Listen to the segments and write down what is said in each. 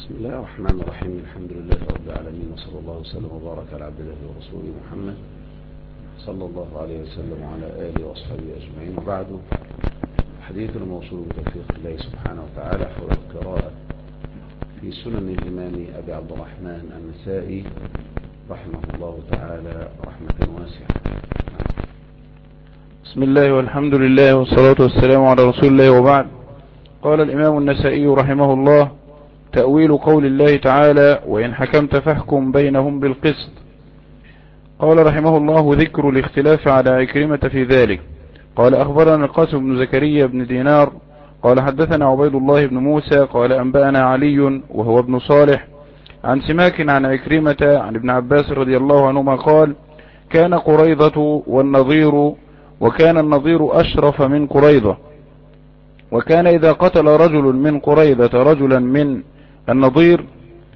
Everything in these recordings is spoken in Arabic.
بسم الله الرحمن الرحيم. الحمد لله رب العالمين، وصلى الله وسلم وبارك على عبد الله ورسوله محمد صلى الله عليه وسلم وعلى آله وأصحابه أجمعين. وبعد، حديث الموصول بتوفيق الله سبحانه وتعالى حول القراءة في سنن الإمام أبي عبد الرحمن النسائي رحمه الله تعالى رحمة واسعة. بسم الله والحمد لله والصلاة والسلام على رسول الله، وبعد. قال الإمام النسائي رحمه الله: تأويل قول الله تعالى: وإن حكمت فاحكم بينهم بالقسط. قال رحمه الله: ذكر الاختلاف على عكرمة في ذلك. قال: أخبرنا القاسم بن زكريا بن دينار قال حدثنا عبيد الله بن موسى قال أنبأنا علي وهو ابن صالح عن سماك عن عكرمة عن ابن عباس رضي الله عنهما قال: كان قريضة والنظير، وكان النظير أشرف من قريضة، وكان إذا قتل رجل من قريضة رجلا من النظير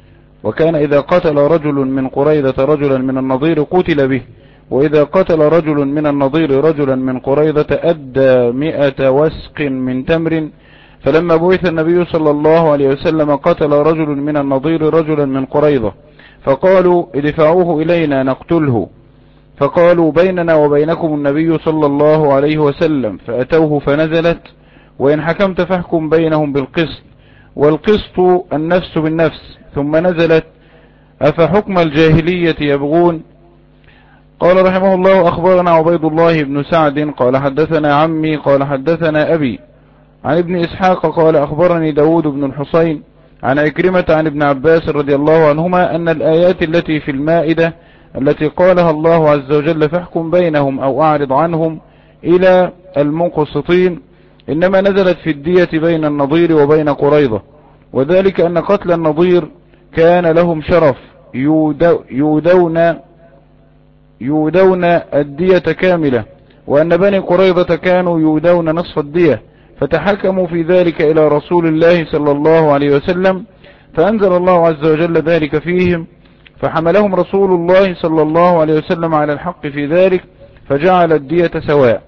رجلا من النظير قتل به، وإذا قتل رجل من النظير رجلا من قريضة أدى 100 وسق من تمر. فلما بعث النبي صلى الله عليه وسلم قتل رجل من النظير رجلا من قريضة، فقالوا: ادفعوه إلينا نقتله. فقالوا: بيننا وبينكم النبي صلى الله عليه وسلم. فأتوه فنزلت: وإن حكمت فاحكم بينهم بالقسط، والقسط النفس بالنفس. ثم نزلت: أفحكم الجاهلية يبغون. قال رحمه الله: أخبرنا عبيد الله بن سعد قال حدثنا عمي قال حدثنا أبي عن ابن إسحاق قال أخبرني داود بن الحصين عن عكرمة عن ابن عباس رضي الله عنهما أن الآيات التي في المائدة التي قالها الله عز وجل: فاحكم بينهم أو أعرض عنهم إلى المقسطين، إنما نزلت في الدية بين النظير وبين قريضة، وذلك أن قتل النظير كان لهم شرف، يودون الدية كاملة، وأن بني قريضة كانوا يودون نصف الدية، فتحكموا في ذلك إلى رسول الله صلى الله عليه وسلم، فأنزل الله عز وجل ذلك فيهم، فحملهم رسول الله صلى الله عليه وسلم على الحق في ذلك، فجعل الدية سواء.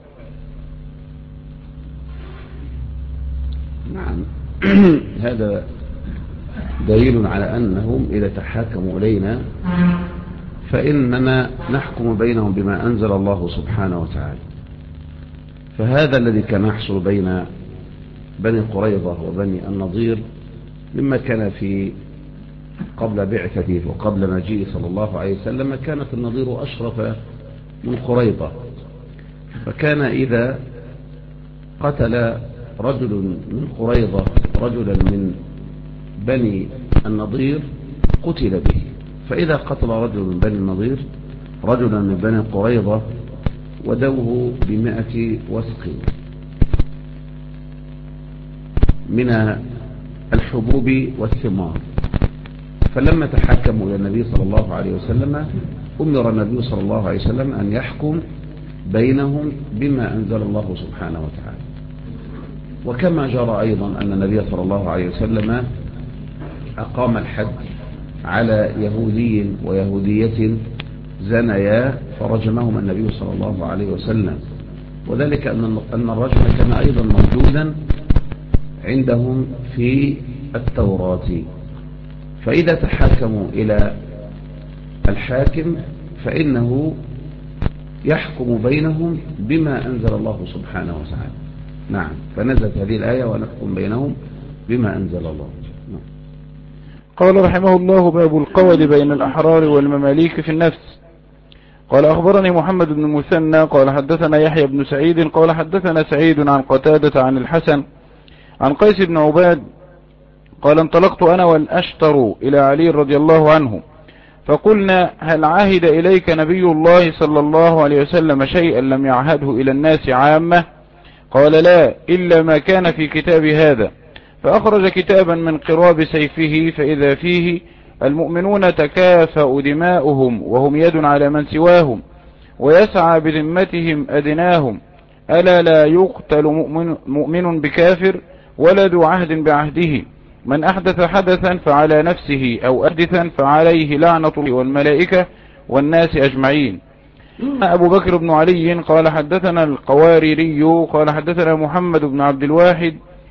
نعم. هذا دليل على أنهم إذا تحاكموا إلينا فإننا نحكم بينهم بما أنزل الله سبحانه وتعالى. فهذا الذي كان يحصل بين بني قريظة وبني النضير مما كان في قبل بعثته وقبل مجيء صلى الله عليه وسلم، كانت النضير أشرف من قريظة، فكان إذا قتل رجل من قريظة رجلا من بني النضير قتل به، فإذا قتل رجل من بني النضير رجلا من بني قريظة ودوه ب100 وسق من الحبوب والثمار. فلما تحكموا إلى النبي صلى الله عليه وسلم أمر النبي صلى الله عليه وسلم أن يحكم بينهم بما أنزل الله سبحانه وتعالى. وكما جرى أيضا أن النبي صلى الله عليه وسلم أقام الحد على يهودي ويهودية زنيا فرجمهم النبي صلى الله عليه وسلم، وذلك أن الرجم كان أيضا موجودا عندهم في التوراة. فإذا تحاكموا إلى الحاكم فإنه يحكم بينهم بما أنزل الله سبحانه وتعالى. نعم، فنزلت هذه الآية: ونحكم بينهم بما أنزل الله. نعم. قال رحمه الله: باب القول بين الأحرار والمماليك في النفس. قال: أخبرني محمد بن المثنى قال حدثنا يحيى بن سعيد قال حدثنا سعيد عن قتادة عن الحسن عن قيس بن عباد قال: انطلقت أنا والأشتر إلى علي رضي الله عنه، فقلنا: هل عهد إليك نبي الله صلى الله عليه وسلم شيئا لم يعهده إلى الناس عامة؟ قال: لا، إلا ما كان في كتاب هذا. فأخرج كتابا من قراب سيفه، فإذا فيه: المؤمنون تكافأ دماؤهم وهم يد على من سواهم، ويسعى بذمتهم أدناهم، ألا لا يقتل مؤمن بكافر ولا ذو عهد بعهده، من أحدث حدثا فعلى نفسه أو أحدثا فعليه لعنة الله والملائكة والناس أجمعين. أبو بكر بن علي قال حدثنا القواريري قال حدثنا محمد بن عبد الواحد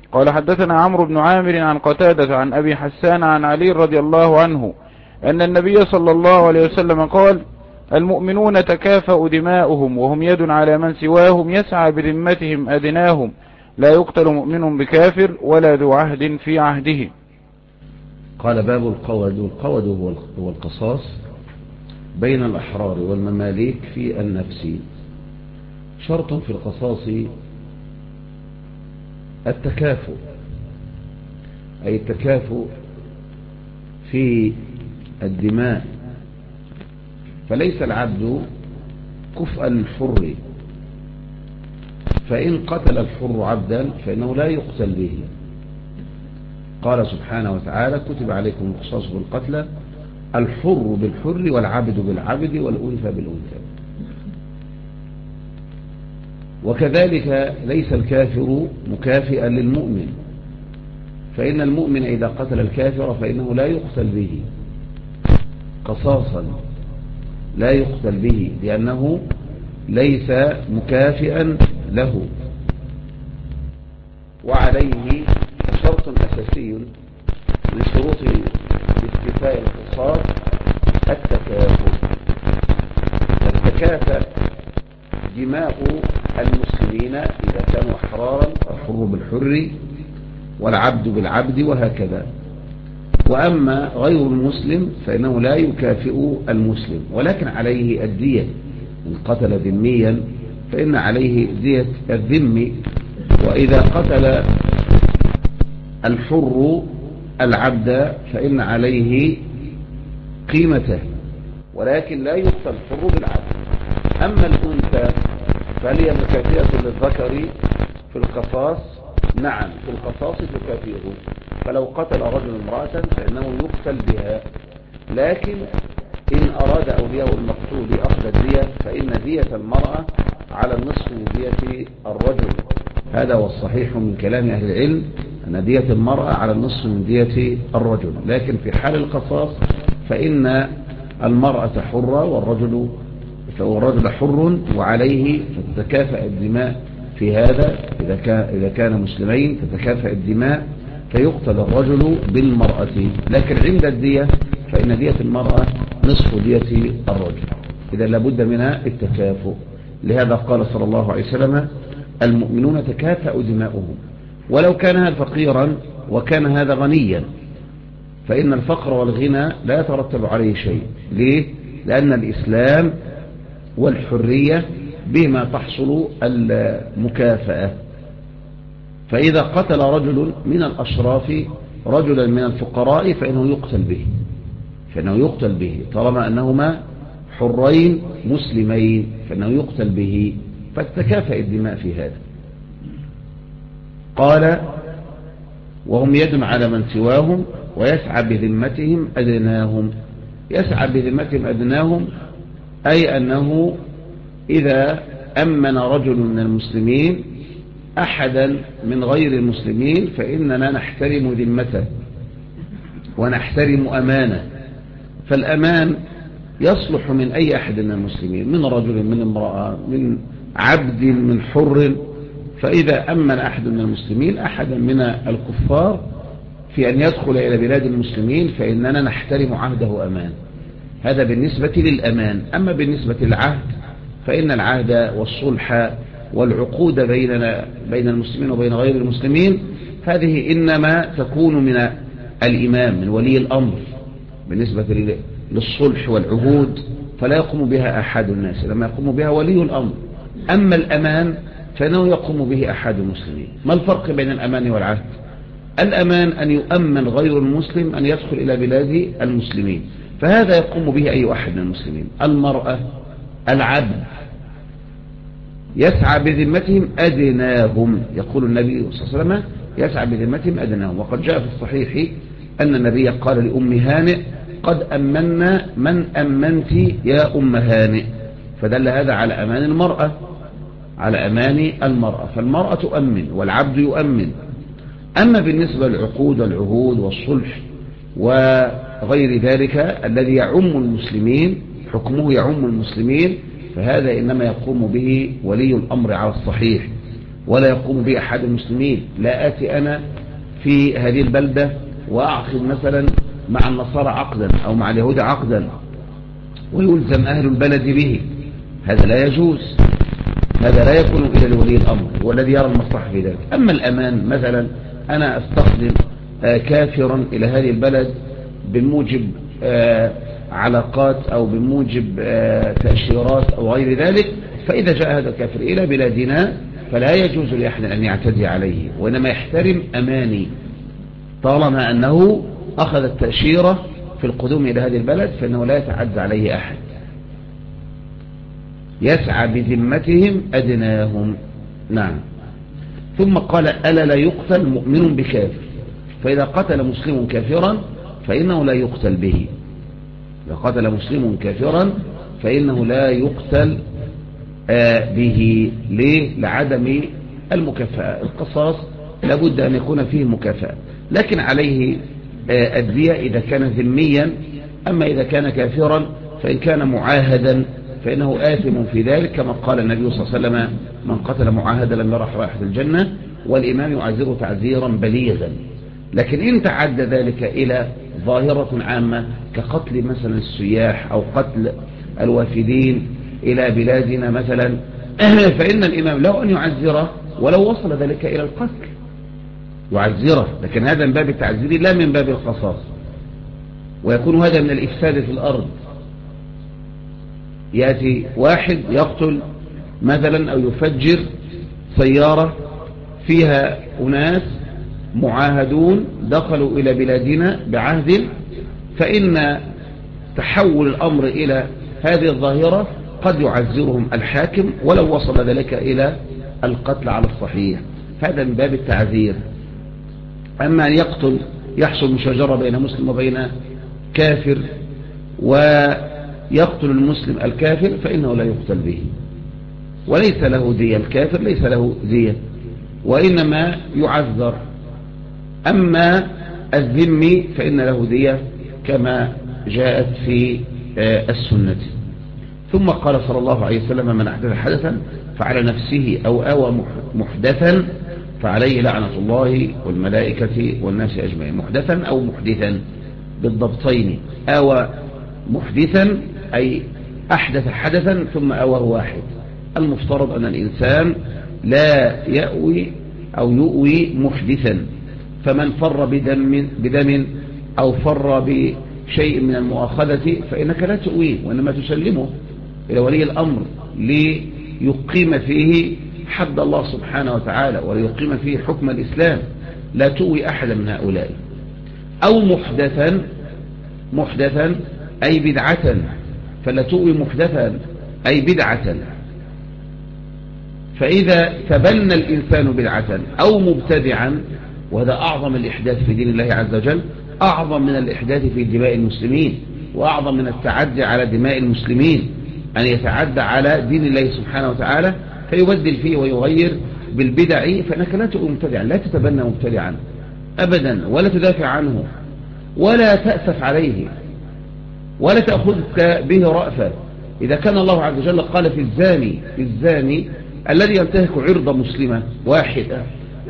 قال حدثنا عمرو بن عامر عن قتادة عن أبي حسان عن علي رضي الله عنه أن النبي صلى الله عليه وسلم قال: المؤمنون تكافأ دماؤهم وهم يد على من سواهم يسعى بذمتهم أدناهم لا يقتل مؤمن بكافر ولا ذو عهد في عهده. قال باب القود. والقود هو القصاص بين الأحرار والمماليك في النفس. شرط في القصاص التكافؤ، أي التكافؤ في الدماء، فليس العبد كفءا للحر، فإن قتل الحر عبدا فإنه لا يقتل به. قال سبحانه وتعالى: كتب عليكم القصاص بالقتلى، الحر بالحر والعبد بالعبد والأنثى بالأنثى. وكذلك ليس الكافر مكافئا للمؤمن، فإن المؤمن إذا قتل الكافر فإنه لا يقتل به قصاصا، لا يقتل به لأنه ليس مكافئا له. وعليه شرط أساسي من شروط استيفاء القصاص التكافؤ. تتكافأ دماء المسلمين إذا كانوا أحرارا، الحر بالحر والعبد بالعبد وهكذا. وأما غير المسلم فإنه لا يكافئ المسلم، ولكن عليه الدية. إن قتل ذميا فإن عليه دية الذم. وإذا قتل الحر العبد فإن عليه قيمته، ولكن لا يقتل الحر بالعبد. أما الأنثى فهي مكافئة للذكر في القصاص. نعم، في القصاص تكافئه، فلو قتل رجل امرأة فإنه يقتل بها، لكن إن أراد أولياء المقتول أخذ الدية فإن دية المرأة على النصف من دية الرجل. هذا هو الصحيح من كلام أهل العلم، أن دية المرأة على النصف من دية الرجل. لكن في حال القصاص فإن المرأة حرة والرجل حر، وعليه تتكافأ الدماء في هذا. إذا كان مسلمين تتكافأ الدماء فيقتل الرجل بالمرأة. لكن عند الدية فإن دية المرأة نصف دية الرجل. إذا لابد من التكافؤ. لهذا قال صلى الله عليه وسلم: المؤمنون تكافأ دماؤهم. ولو كان هذا فقيرا وكان هذا غنيا فإن الفقر والغنى لا يترتب عليه شيء. ليه؟ لأن الإسلام والحرية بما تحصل المكافأة. فإذا قتل رجل من الأشراف رجلا من الفقراء فإنه يقتل به طالما أنهما حرين مسلمين، فإنه يقتل به، فتتكافأ الدماء في هذا. قال: وهم يد على من سواهم ويسعى بذمتهم أدناهم. يسعى بذمتهم أدناهم أي أنه إذا أمن رجل من المسلمين أحدا من غير المسلمين فإننا نحترم ذمته ونحترم أمانه. فالأمان يصلح من أي أحد من المسلمين، من رجل، من امرأة، من عبد، من حر. فإذا أمن أحد من المسلمين أحدا من الكفار في أن يدخل إلى بلاد المسلمين فإننا نحترم عهده أمان. هذا بالنسبة للأمان. أما بالنسبة للعهد فإن العهد والصلح والعقود بين المسلمين وبين غير المسلمين هذه إنما تكون من الإمام، من ولي الأمر. بالنسبة للصلح والعهود فلا يقوم بها أحد الناس، لما يقوم بها ولي الأمر. أما الأمان فإنه يقوم به أحد المسلمين. ما الفرق بين الأمان والعهد؟ الأمان أن يؤمن غير المسلم أن يدخل إلى بلاد المسلمين، فهذا يقوم به أي أحد من المسلمين. المرأة، العبد، يسعى بذمتهم أدناهم. يقول النبي صلى الله عليه وسلم: يسعى بذمتهم أدناهم. وقد جاء في الصحيح أن النبي قال لأم هانئ: قد أمنا من أمنت يا أم هانئ. فدل هذا على أمان المرأة، على أمان المرأة. فالمرأة تؤمن والعبد يؤمن. أما بالنسبة للعقود والعهود والصلح وغير ذلك الذي يعم المسلمين، حكمه يعم المسلمين، فهذا إنما يقوم به ولي الأمر على الصحيح. ولا يقوم به أحد المسلمين. لا آتي أنا في هذه البلدة وأعقد مثلا مع النصارى عقدا أو مع اليهود عقدا ويلزم أهل البلد به، هذا لا يجوز، هذا لا يكون إلى لولي الأمر والذي يرى المصلحة في ذلك. أما الأمان مثلا أنا أستخدم كافرا إلى هذه البلد بموجب علاقات أو بموجب تأشيرات أو غير ذلك، فإذا جاء هذا الكافر إلى بلادنا فلا يجوز لأحد أن يعتدي عليه، وإنما يحترم أماني طالما أنه أخذ التأشيرة في القدوم إلى هذه البلد، فإنه لا يتعدى عليه أحد، يسعى بذمتهم أدناهم. نعم. ثم قال ألا لا يقتل مؤمن بكافر، فإذا قتل مسلم كافرا فإنه لا يقتل به. إذا قتل مسلم كافرا فإنه لا يقتل به. ليه؟ لعدم المكافأة. القصاص لابد أن يكون فيه مكافأة، لكن عليه الدية إذا كان ذميا. أما إذا كان كافرا فإن كان معاهدا فإنه آثم في ذلك، كما قال النبي صلى الله عليه وسلم من قتل معاهدا لم يرح رائحة الجنة، والإمام يعزره تعزيرا بليغا. لكن إن تعدى ذلك إلى ظاهرة عامة كقتل مثلا السياح أو قتل الوافدين إلى بلادنا مثلا، فإن الإمام له أن يعزره ولو وصل ذلك إلى القتل يعزره، لكن هذا من باب التعزير لا من باب القصاص، ويكون هذا من الإفساد في الأرض. يأتي واحد يقتل مثلا أو يفجر سيارة فيها أناس معاهدون دخلوا إلى بلادنا بعهد، فإن تحول الأمر إلى هذه الظاهرة قد يعزرهم الحاكم ولو وصل ذلك إلى القتل على الصحيح، هذا من باب التعزير. أما أن يقتل يحصل مشاجرة بين مسلم وبين كافر ويقتل المسلم الكافر فإنه لا يقتل به وليس له دية، الكافر ليس له دية وإنما يعذر. أما الذمي فإن له دية كما جاءت في السنة. ثم قال صلى الله عليه وسلم من أحدث حدثا فعلى نفسه أو آوى محدثا فعليه لعنة الله والملائكة والناس أجمعين. محدثا أو محدثا بالضبطين. آوى محدثا أي أحدث حدثا ثم آواه واحد. المفترض أن الإنسان لا يأوي أو يؤوي محدثا، فمن فر بدم أو فر بشيء من المؤاخذة فإنك لا تؤويه وإنما تسلمه إلى ولي الأمر ليقيم فيه حد الله سبحانه وتعالى وليقيم فيه حكم الإسلام، لا تؤوي أحدا من هؤلاء. أو محدثا أي بدعة، فلا تؤوي محدثا أي بدعة. فإذا تبنى الإنسان بدعة أو مبتدعا، وهذا أعظم الإحداث في دين الله عز وجل، أعظم من الإحداث في دماء المسلمين وأعظم من التعدي على دماء المسلمين، أن يتعدى على دين الله سبحانه وتعالى فيبدل فيه ويغير بالبدع، فإنك لا تؤوي مبتدعا، لا تتبنى مبتدعا أبدا ولا تدافع عنه ولا تأسف عليه ولا تأخذك به رأفة. إذا كان الله عز وجل قال في الزاني الذي ينتهك عرض مسلمة واحدة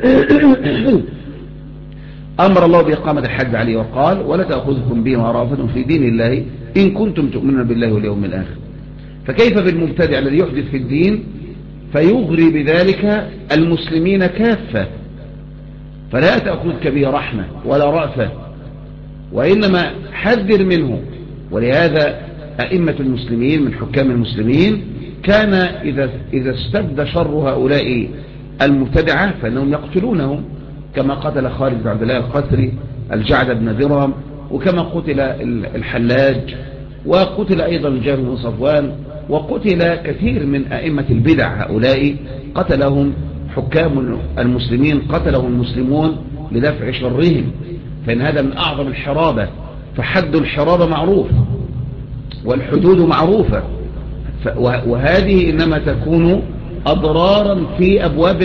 أمر الله بإقامة الحد عليه وقال ولا تأخذكم بهما رأفة في دين الله إن كنتم تؤمنون بالله واليوم الآخر. فكيف بالمبتدع الذي يحدث في الدين فيغري بذلك المسلمين كافة؟ فلا تأخذك به رحمة ولا رأفة، وإنما حذر منه. ولهذا أئمة المسلمين من حكام المسلمين كان إذا اشتد شر هؤلاء المبتدعة فإنهم يقتلونهم، كما قتل خالد بن عبد الله القسري الجعد بن درهم، وكما قتل الحلاج، وقتل أيضا الجابر بن صفوان، وقتل كثير من أئمة البدع. هؤلاء قتلهم حكام المسلمين، قتلهم المسلمون لدفع شرهم، فإن هذا من أعظم الحرابة. فحد الحرابة معروف والحدود معروفة، وهذه إنما تكون أضرارا في أبواب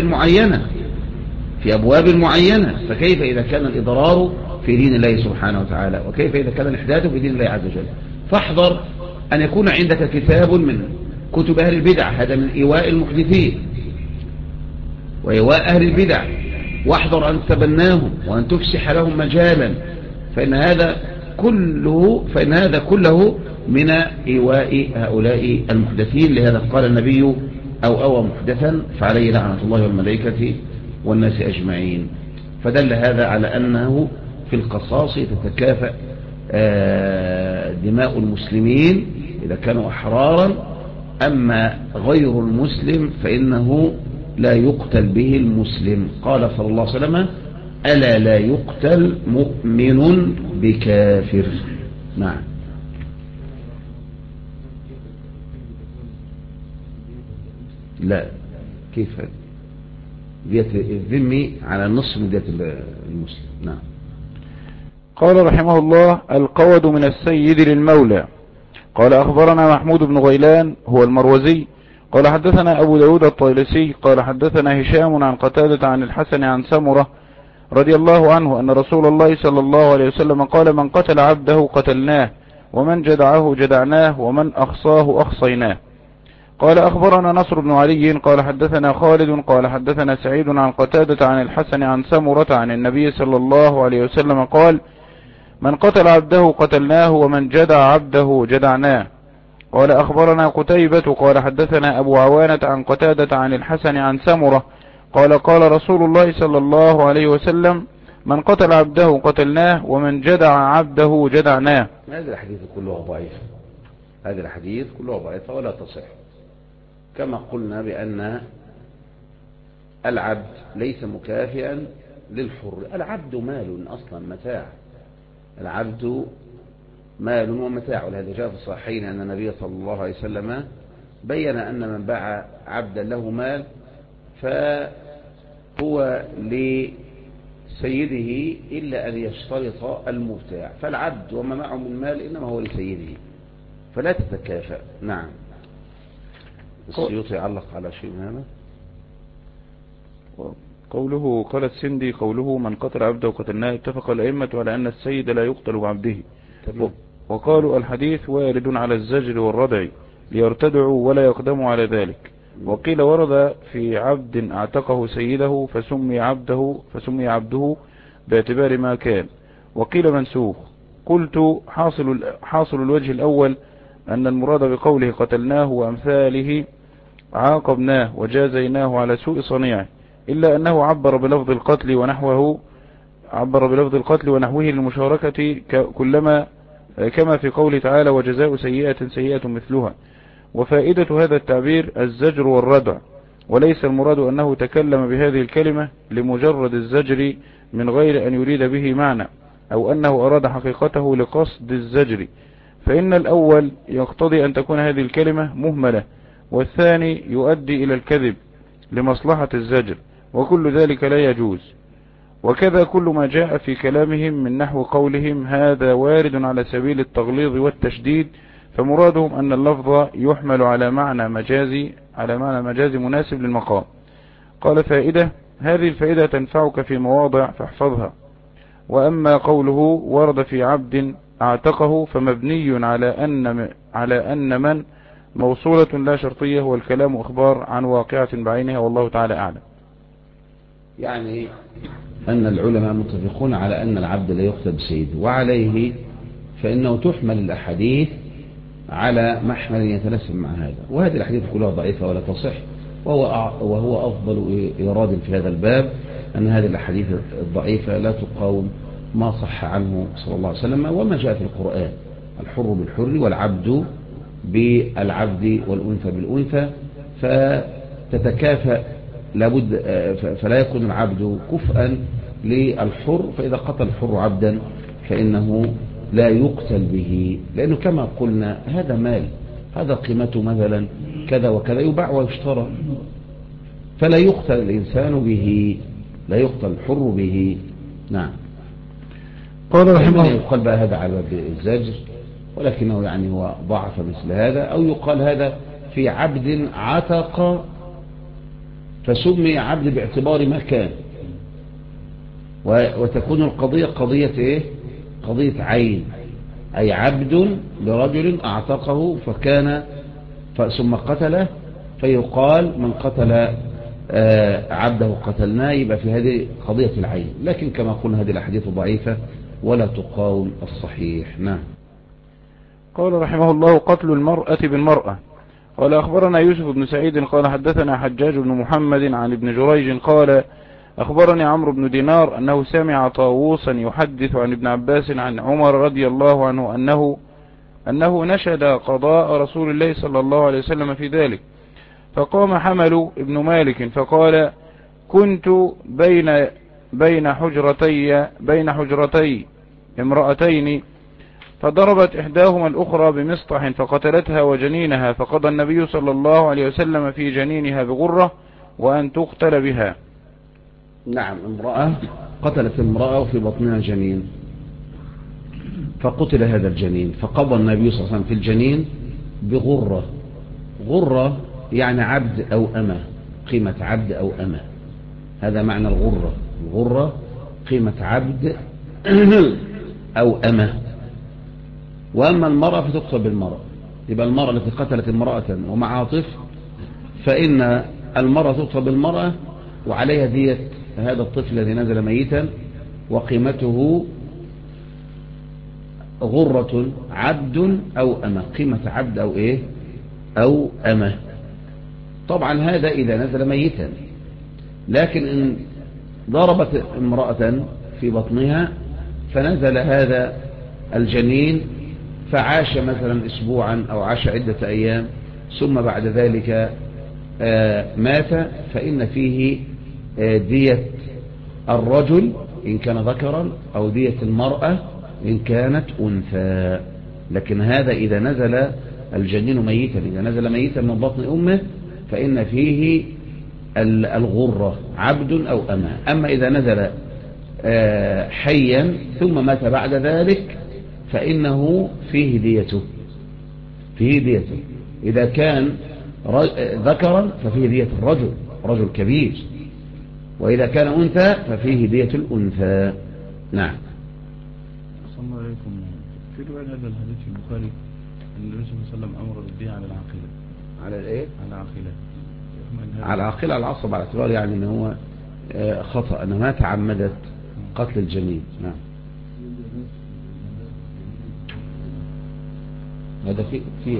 معينة. فكيف إذا كان الإضرار في دين الله سبحانه وتعالى، وكيف إذا كان الإحداث في دين الله عز وجل؟ فاحذر أن يكون عندك كتاب من كتب أهل البدع، هذا من إيواء المحدثين. وإيواء أهل البدع، واحذر أن تبناهم وأن تفسح لهم مجالا، فإن هذا كله من إيواء هؤلاء المحدثين. لهذا قال النبي أو أوى محدثا فعليه لعنة الله والملائكة والناس أجمعين. فدل هذا على أنه في القصاص تتكافأ دماء المسلمين إذا كانوا أحرارا، أما غير المسلم فإنه لا يقتل به المسلم. قال صلى الله عليه وسلم: ألا لا يقتل مؤمن بكافر. نعم. لا، كيف هذا؟ دية الذمي على النصف من دية المسلم. نعم. قال رحمه الله: القود من السيد للمولى. قال أخبرنا محمود بن غيلان هو المروزي قال حدثنا أبو داود الطيلسي قال حدثنا هشام عن قتادة عن الحسن عن سمرة رضي الله عنه أن رسول الله صلى الله عليه وسلم قال: من قتل عبده قتلناه، ومن جدعه جدعناه، ومن أخصاه أخصيناه. قال أخبرنا نصر بن علي قال حدثنا خالد قال حدثنا سعيد عن قتادة عن الحسن عن سمرة عن النبي صلى الله عليه وسلم قال: من قتل عبده قتلناه، ومن جدع عبده جدعناه. قال أخبرنا قتيبة قال حدثنا أبو عوانة عن قتادة عن الحسن عن سمرة قال: قال رسول الله صلى الله عليه وسلم: من قتل عبده قتلناه، ومن جدع عبده جدعناه. هذه الحديث كلها ضعيفة، هذه الحديث كلها ضعيفة ولا تصح، كما قلنا بأن العبد ليس مكافئا للحر. العبد مال أصلا، متاع، العبد مال ومتاع. ولهذا جاء في الصحيحين أن النبي صلى الله عليه وسلم بين أن من باع عبدا له مال فهو لسيده إلا أن يشترط المبتاع، فالعبد وما معه من مال إنما هو لسيده، فلا تتكافأ. نعم. السيوطي علق على شيء من هذا. قوله قال السندي: قوله من قتل عبده قتلناه، اتفق الأئمة على أن السيد لا يقتل بعبده. وقالوا الحديث وارد على الزجر والردع ليرتدعوا ولا يقدموا على ذلك. وقيل ورد في عبد اعتقه سيده فسمي عبده باعتبار ما كان. وقيل منسوخ. قلت حاصل الوجه الأول أن المراد بقوله قتلناه وأمثاله عاقبناه وجازيناه على سوء صنيعه، إلا أنه عبر بلفظ القتل ونحوه للمشاركة كما في قوله تعالى: وجزاء سيئة سيئة مثلها. وفائدة هذا التعبير الزجر والردع، وليس المراد أنه تكلم بهذه الكلمة لمجرد الزجر من غير أن يريد به معنى، أو أنه أراد حقيقته لقصد الزجر، فإن الأول يقتضي أن تكون هذه الكلمة مهملة، والثاني يؤدي إلى الكذب لمصلحة الزجر، وكل ذلك لا يجوز. وكذا كل ما جاء في كلامهم من نحو قولهم هذا وارد على سبيل التغليظ والتشديد، فمرادهم أن اللفظ يحمل على معنى مجازي مناسب للمقام. قال فائدة: هذه الفائدة تنفعك في مواضع فاحفظها. وأما قوله ورد في عبد اعتقه فمبني على أن من موصولة لا شرطية، والكلام أخبار عن واقعة بعينها، والله تعالى أعلم. يعني أن العلماء متفقون على أن العبد لا يقتل بسيده، وعليه فإنه تحمل الأحاديث على محمل يتناسب مع هذا. وهذه الأحاديث كلها ضعيفة ولا تصح، وهو أفضل إيراد في هذا الباب أن هذه الأحاديث الضعيفة لا تقاوم ما صح عنه صلى الله عليه وسلم وما جاء في القرآن: الحر بالحر والعبد بالعبد والأنثى بالأنثى، فتتكافأ لابد، فلا يكون العبد كفءا للحر، فإذا قتل الحر عبدا فإنه لا يقتل به، لأنه كما قلنا هذا مال، هذا قيمته مثلا كذا وكذا، يباع ويشترى، فلا يقتل الإنسان به، لا يقتل الحر به. نعم. قال رحمه الله: يقال بقى هذا على الزجر، ولكنه يعني هو ضعف مثل هذا، أو يقال هذا في عبد عتق فسمي عبد باعتبار ما كان، وتكون القضية قضية إيه؟ قضية عين، أي عبد لرجل أعتقه فكان ثم قتله، فيقال من قتل عبده قتلناه، يبقى في هذه قضية العين. لكن كما قلنا هذه الأحاديث ضعيفة ولا تقاوم الصحيح. نعم. قال رحمه الله: قتل المرأة بالمرأة. قال أخبرنا يوسف بن سعيد قال حدثنا حجاج بن محمد عن ابن جريج قال أخبرني عمرو بن دينار أنه سمع طاووسا يحدث عن ابن عباس عن عمر رضي الله عنه أنه نشد قضاء رسول الله صلى الله عليه وسلم في ذلك، فقام حمل ابن مالك فقال: كنت بين حجرتي امرأتين، فضربت إحداهما الأخرى بمسطح فقتلتها وجنينها، فقضى النبي صلى الله عليه وسلم في جنينها بغرة وأن تقتل بها. نعم، امرأة قتلت امرأة وفي بطنها جنين، فقتل هذا الجنين، فقضى النبي صلى الله عليه وسلم في الجنين بغرة. غرة يعني عبد أو أمة، قيمة عبد أو أمة، هذا معنى الغرة. الغرة قيمة عبد أو أمة. وأما المرأة فتقتل بالمرأة، يبقى المرأة التي قتلت امرأة ومعها طفل فإن المرأة تقتل بالمرأة وعليها دية هذا الطفل الذي نزل ميتا، وقيمته غرة عبد أو أمة، قيمة عبد أو إيه أو أمة. طبعا هذا إذا نزل ميتا، لكن إن ضربت امرأة في بطنها فنزل هذا الجنين فعاش مثلا أسبوعا أو عاش عدة أيام ثم بعد ذلك مات، فإن فيه دية الرجل إن كان ذكرا أو دية المرأة إن كانت أنثى. لكن هذا إذا نزل الجنين ميتا، إذا نزل ميتا من بطن أمه فإن فيه الغرة عبد أو أمة. أما إذا نزل حيا ثم مات بعد ذلك فإنه فيه ديته، فيه ديته. إذا كان ذكرا ففيه دية الرجل، رجل كبير، وإذا كان أنثى ففيه دية الأنثى. نعم. صلى الله عليكم. في رواية هذا الحديث في البخاري أن النبي صلى الله عليه وسلم أمر بالدية على العاقلة. على الإيه؟ على العاقلة. على العاقلة، على العصب، على اعتبار يعني أنه هو خطأ، أنه ما تعمدت قتل الجنين. نعم. هذا في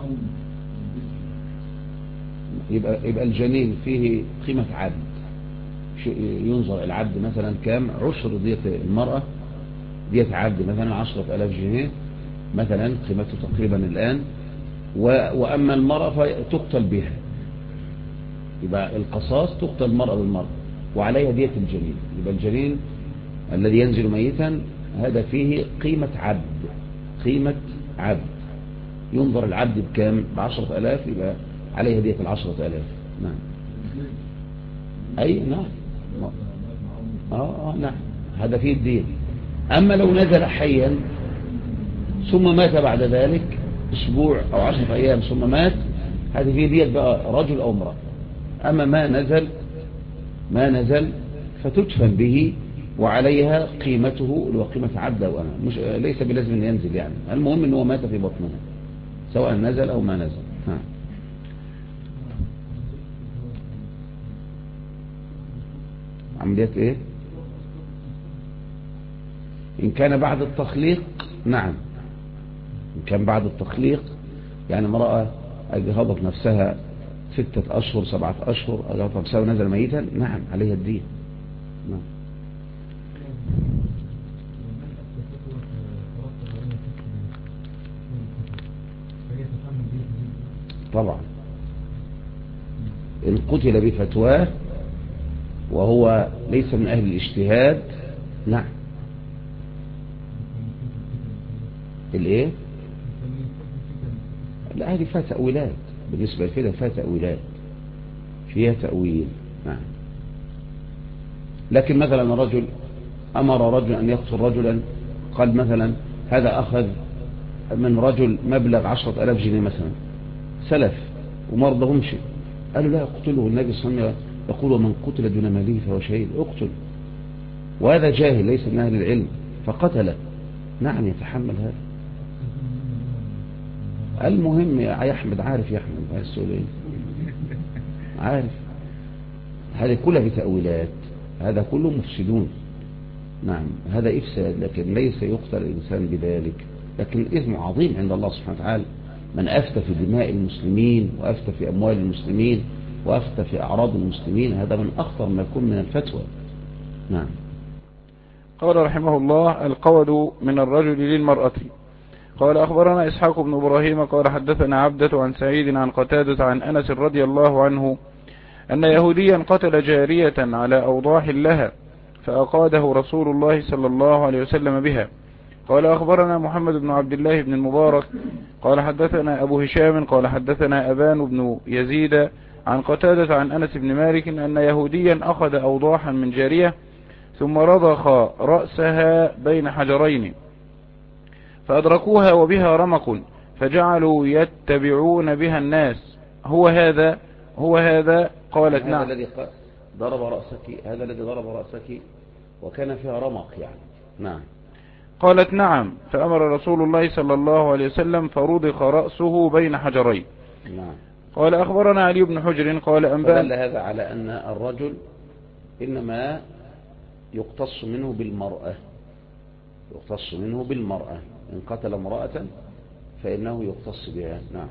يبقى الجنين فيه قيمة عبد، ينظر العبد مثلا كام، عشر دية المرأة، دية عبد مثلا 10,000 جنيه مثلا قيمته تقريبا الآن. وأما المرأة فتقتل بها، يبقى القصاص تقتل المرأة بالمرأة وعليها دية الجنين. يبقى الجنين الذي ينزل ميتا هذا فيه قيمة عبد، قيمة عبد، ينظر العبد بكام، ب10,000، يبقى عليها دية 10,000. نعم. أي نعم. نعم، هذا فيه الدين. أما لو نزل حيا ثم مات بعد ذلك أسبوع أو 10 أيام ثم مات، هذه فيه دية بقى رجل أو امرأة. أما ما نزل فتدفن به وعليها قيمته وقيمة عبد أو أمة، مش ليس بلازم أن ينزل يعني، المهم أنه مات في بطنها سواء نزل أو ما نزل. عمليات إيه؟ إن كان بعد التخليق، نعم، إن كان بعد التخليق يعني امرأة أجهضت نفسها 6 أشهر 7 أشهر، أجهضت نفسها ونزل ميتا، نعم عليها الدين. نعم. طبعا إن قتل بفتواه وهو ليس من أهل الاجتهاد، نعم. الايه؟ لا، هذه فيها تأويلات، بالنسبة كده فيها تأويلات، فيها تأويل. نعم. لكن مثلا رجل أمر رجل أن يقتل رجلا، قال مثلا هذا أخذ من رجل مبلغ 10,000 جنيه مثلا سلف ومرضهم شيء، قالوا لا اقتله، النبي صلى الله عليه وسلم يقول ومن قتل دون ماله فهو شهيد، اقتل. وهذا جاهل ليس من أهل العلم فقتله، نعم يتحمل هذا. المهم يا أحمد، عارف يا أحمد السؤالين، عارف هذه كلها بتأويلات، هذا كله مفسدون. نعم هذا إفساد، لكن ليس يقتل الإنسان بذلك، لكن الإثم عظيم عند الله سبحانه وتعالى. من أفتى في دماء المسلمين وأفتى في أموال المسلمين وأفتى في أعراض المسلمين، هذا من أخطر ما يكون من الفتوى. نعم. قال رحمه الله: القود من الرجل للمرأة. قال أخبرنا إسحاق بن إبراهيم قال حدثنا عبدة عن سعيد عن قتادة عن أنس رضي الله عنه أن يهوديا قتل جارية على أوضاح لها فأقاده رسول الله صلى الله عليه وسلم بها. قال أخبرنا محمد بن عبد الله بن المبارك قال حدثنا أبو هشام قال حدثنا أبان بن يزيد عن قتادة عن أنس بن مالك أن يهوديا أخذ أوضاحا من جارية ثم رضخ رأسها بين حجرين فأدركوها وبها رمق فجعلوا يتبعون بها الناس. هو هذا قالت نعم. هذا الذي ضرب رأسك، هذا الذي ضرب رأسك وكان فيها رمق يعني. نعم. قالت نعم. فأمر رسول الله صلى الله عليه وسلم فرضخ رأسه بين حجرين. نعم. قال أخبرنا علي بن حجر قال أنبأنا. فدل هذا على أن الرجل إنما يقتص منه بالمرأة، يقتص منه بالمرأة. إن قتل امرأة فإنه يقتص بها. نعم.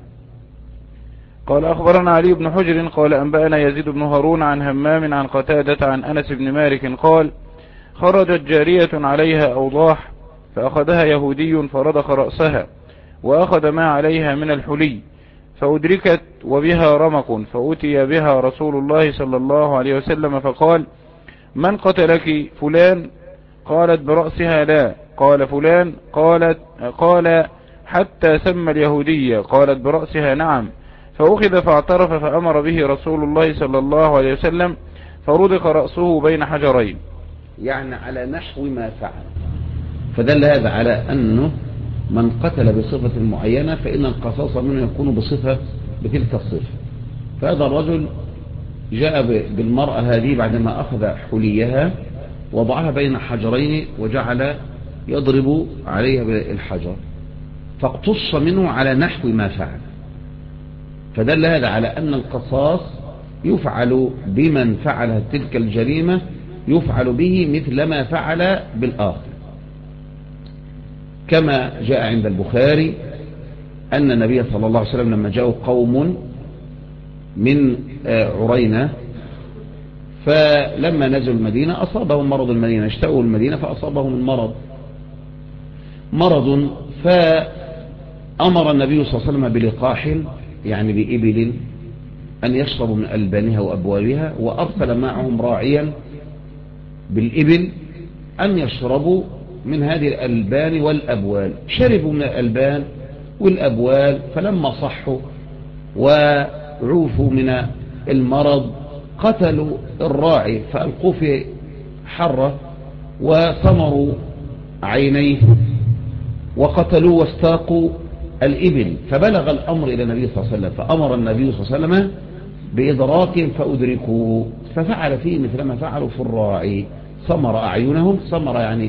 قال أخبرنا علي بن حجر قال أنبأنا يزيد بن هارون عن همام عن قتادة عن أنس بن مالك قال: خرجت جارية عليها أوضاح فأخذها يهودي فرضخ رأسها وأخذ ما عليها من الحلي فأدركت وبها رمق فأتي بها رسول الله صلى الله عليه وسلم فقال: من قتلك؟ فلان. قالت: برأسها لا. قال: فلان؟ قال حتى سمى اليهودية. قالت: برأسها نعم. فأخذ فاعترف فأمر به رسول الله صلى الله عليه وسلم فرضخ رأسه بين حجرين، يعني على نحو ما فعل. فدل هذا على أنه من قتل بصفة معينة فإن القصاص منه يكون بتلك الصفة. فهذا الرجل جاء بالمرأة هذه بعدما أخذ حليها وضعها بين حجرين وجعل يضرب عليها بالحجر، فاقتص منه على نحو ما فعل. فدل هذا على أن القصاص يفعل بمن فعل تلك الجريمة، يفعل به مثل ما فعل بالآخر، كما جاء عند البخاري أن النبي صلى الله عليه وسلم لما جاءوا قوم من عرينة فلما نزلوا المدينة أصابهم مرض المدينة، اشتقوا المدينة فأصابهم مرض فأمر النبي صلى الله عليه وسلم بلقاح يعني بإبل أن يشربوا من ألبانها وأبوابها، وأرسل معهم راعيا بالإبل أن يشربوا من هذه الألبان والأبوال. شربوا من الألبان والأبوال فلما صحوا وعوفوا من المرض قتلوا الراعي فألقوا في حرة وصمروا عينيه وقتلوا واستاقوا الإبل، فبلغ الأمر إلى النبي صلى الله عليه وسلم فأمر النبي صلى الله عليه وسلم بإدراك فأدركوا، ففعل فيه مثل ما فعلوا في الراعي، صمر أعينهم، صمر يعني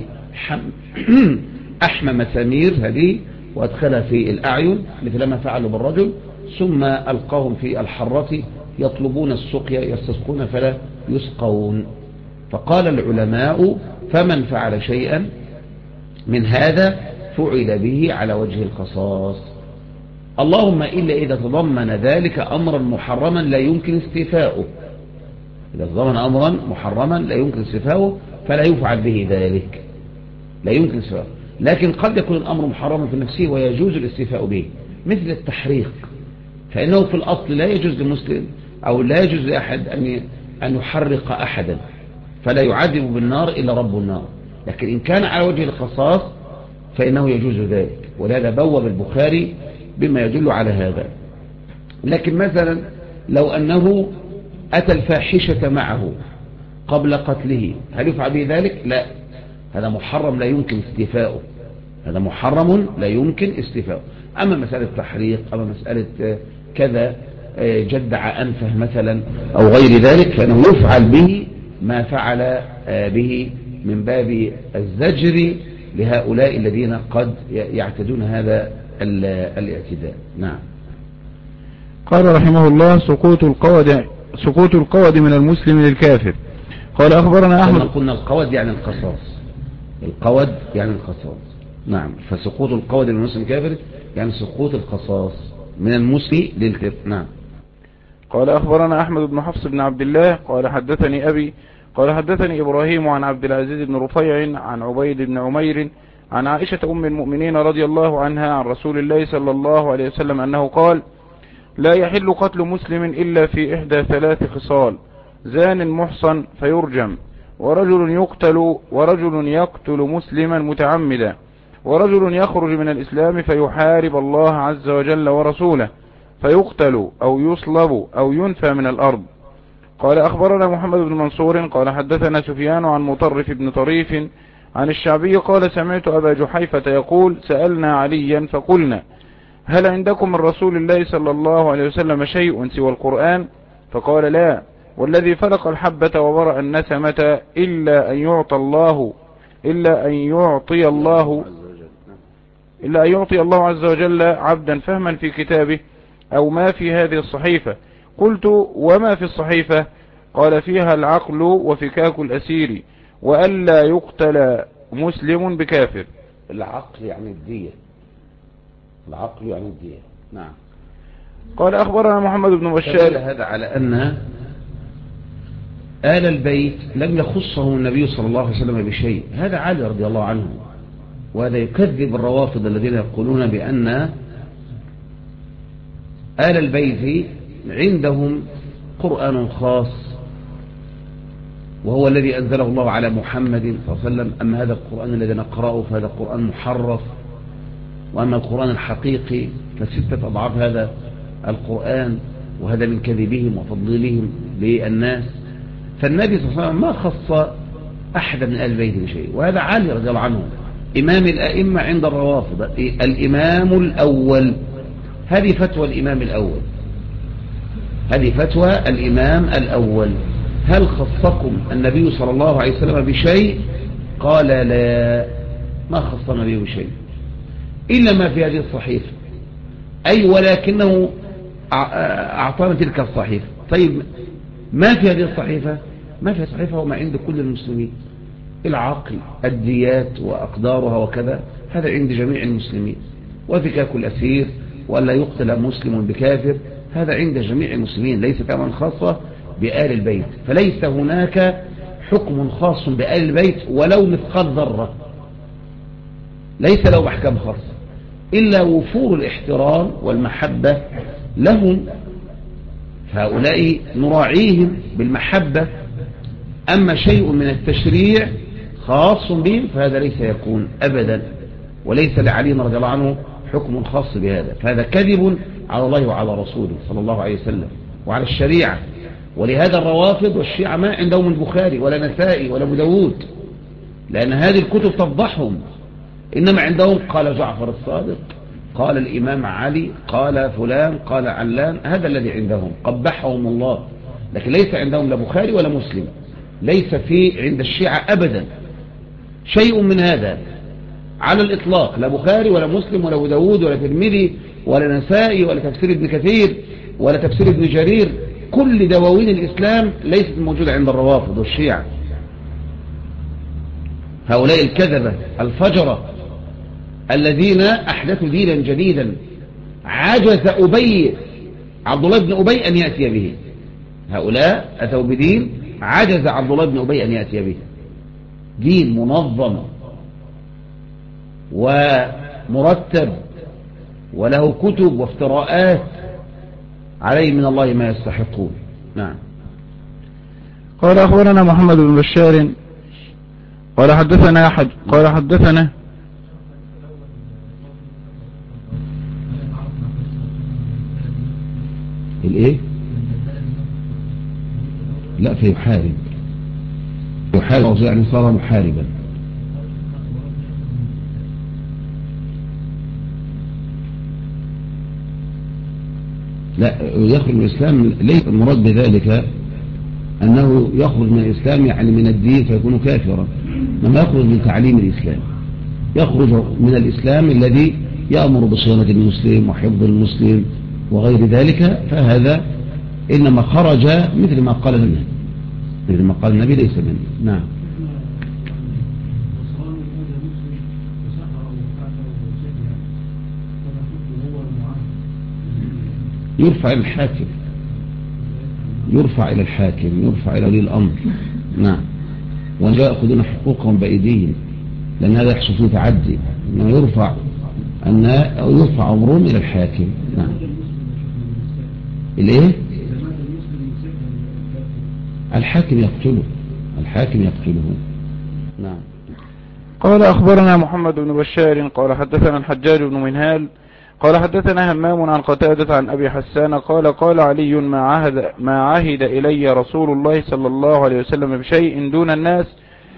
أحمى مسامير هذه وأدخلها في الأعين مثل ما فعلوا بالرجل، ثم ألقاهم في الحرة يطلبون السقيا يستسقون فلا يسقون. فقال العلماء: فمن فعل شيئا من هذا فعل به على وجه القصاص، اللهم إلا إذا تضمن ذلك أمرا محرما لا يمكن استيفاؤه. إذا تضمن أمرا محرما لا يمكن استيفاؤه فلا يفعل به ذلك، لا يمكن استيفاؤه. لكن قد يكون الأمر محرما في نفسه ويجوز الاستيفاء به، مثل التحريق، فإنه في الأصل لا يجوز لمسلم أو لا يجوز لأحد أن يحرق أحدا، فلا يعذب بالنار إلا رب النار. لكن إن كان على وجه القصاص فإنه يجوز ذلك، ولهذا بوب البخاري بما يدل على هذا. لكن مثلا لو أنه أتى الفاحشة معه قبل قتله هل يفعل به ذلك؟ لا، هذا محرم لا يمكن استيفاؤه، هذا محرم لا يمكن استيفاؤه. أما مسألة تحريق، أما مسألة كذا جدع أنفه مثلا أو غير ذلك فإنه يفعل به ما فعل به من باب الزجر لهؤلاء الذين قد يعتدون هذا الاعتداء. نعم. قال رحمه الله: سقوط القود من المسلم للكافر. قال أخبرنا أحمد. قلنا القود يعني القصاص، القود يعني القصاص. نعم، فسقوط القود من المسلم للكافر يعني سقوط القصاص من المسلم للكافر. نعم. قال أخبرنا أحمد بن حفص بن عبد الله قال حدثني أبي قال حدثني إبراهيم عن عبد العزيز بن رفيع عن عبيد بن عمير عن عائشة أم المؤمنين رضي الله عنها عن رسول الله صلى الله عليه وسلم أنه قال: لا يحل قتل مسلم إلا في إحدى ثلاث خصال: زان محصن فيرجم، ورجل يقتل مسلما متعمدا، ورجل يخرج من الإسلام فيحارب الله عز وجل ورسوله فيقتل أو يصلب أو ينفى من الأرض. قال أخبرنا محمد بن منصور قال حدثنا سفيان عن مطرف بن طريف عن الشعبي قال: سمعت أبا جحيفة يقول: سألنا عليا فقلنا: هل عندكم من رسول الله صلى الله عليه وسلم شيء سوى القرآن؟ فقال: لا، والذي فلق الحبة وبرأ النسمة إلا أن يعطي الله عز وجل عبدا فهما في كتابه أو ما في هذه الصحيفة. قلت: وما في الصحيفة؟ قال: فيها العقل وفكاك الأسير وألا يقتل مسلم بكافر. العقل يعني الدية، العقل يعني الدية. نعم. قال أخبرنا محمد بن بشار. هذا على أن آل البيت لم يخصه النبي صلى الله عليه وسلم بشيء. هذا علي رضي الله عنه، وهذا يكذب الروافض الذين يقولون بأن آل البيت عندهم قرآن خاص وهو الذي أنزله الله على محمد صلى الله عليه وسلم. أما هذا القرآن الذي نقرأه فهذا قرآن محرف، وأما القرآن الحقيقي فستة أضعاف هذا القرآن، وهذا من كذبهم وتضليلهم للناس. فالنبي صلى الله عليه وسلم ما خص أحد من آل البيت بشيء. وهذا علي رضي الله عنه إمام الأئمة عند الروافض، الإمام الأول. هذه فتوى الإمام الأول، هذه فتوى الإمام الأول. هل خصكم النبي صلى الله عليه وسلم بشيء؟ قال: لا، ما خص النبي بشيء إلا ما في هذه الصحيفة، أي ولكنه أعطانا تلك الصحيفة. طيب ما في هذه الصحيفة؟ ما في الصحيفة وما عند كل المسلمين: العقل، الديات وأقدارها وكذا، هذا عند جميع المسلمين. وفكاك الأسير ولا يقتل مسلم بكافر، هذا عند جميع المسلمين، ليس كمان خاصة بآل البيت. فليس هناك حكم خاص بآل البيت ولو مثقال ذرة، ليس له أحكام خاصة إلا وفور الاحترام والمحبة لهم، فهؤلاء نراعيهم بالمحبة. أما شيء من التشريع خاص بهم فهذا ليس يكون أبدا، وليس لعلي رضي الله عنه حكم خاص بهذا. فهذا كذب على الله وعلى رسوله صلى الله عليه وسلم وعلى الشريعة. ولهذا الروافض والشيعة ما عندهم البخاري ولا نسائي ولا أبو داود، لأن هذه الكتب تفضحهم. إنما عندهم قال جعفر الصادق، قال الإمام علي، قال فلان، قال علان، هذا الذي عندهم، قبحهم الله. لكن ليس عندهم لا بخاري ولا مسلم، ليس في عند الشيعة أبدا شيء من هذا على الإطلاق، لا بخاري ولا مسلم ولا أبو داود ولا ترمذي ولا نسائي ولا تفسير ابن كثير ولا تفسير ابن جرير. كل دواوين الإسلام ليست موجودة عند الروافض والشيعة. هؤلاء الكذبة الفجرة الذين أحدثوا دينا جديدا عجز عبد الله بن أبي أن يأتي به. هؤلاء أتوا بدين عجز عبد الله بن أبي أن يأتي به، دين منظم ومرتب وله كتب وافتراءات عليه من الله ما يستحقون. نعم. قال أخبرنا محمد بن بشار قال حدثنا أحد قال حدثنا الايه؟ لا، فيحارب، يحارب يعني صار محاربا. لا، يخرج من الإسلام ليس المراد بذلك أنه يخرج من الإسلام يعني من الدين فيكون كافرا، لما يخرج من تعليم الإسلام، يخرج من الإسلام الذي يأمر بصيانة المسلم وحفظ المسلم وغير ذلك، فهذا إنما خرج مثل ما قال النبي، مثل ما قال النبي ليس منه. نعم. يرفع إلى الحاكم، يرفع إلى الحاكم، يرفع إلى ولي الأمر. نعم. وأن لا يأخذون حقوقهم بأيديهم، لأن هذا يحصل فيه تعدي، إنما يرفع أمرهم إلى الحاكم. نعم. الإيه؟ الحاكم يقتله، الحاكم يقتله. نعم. قال أخبرنا محمد بن بشار قال حدثنا الحجاج بن منهال قال حدثنا همام عن قتادة عن أبي حسان قال قال علي ما عهد إلي رسول الله صلى الله عليه وسلم بشيء دون الناس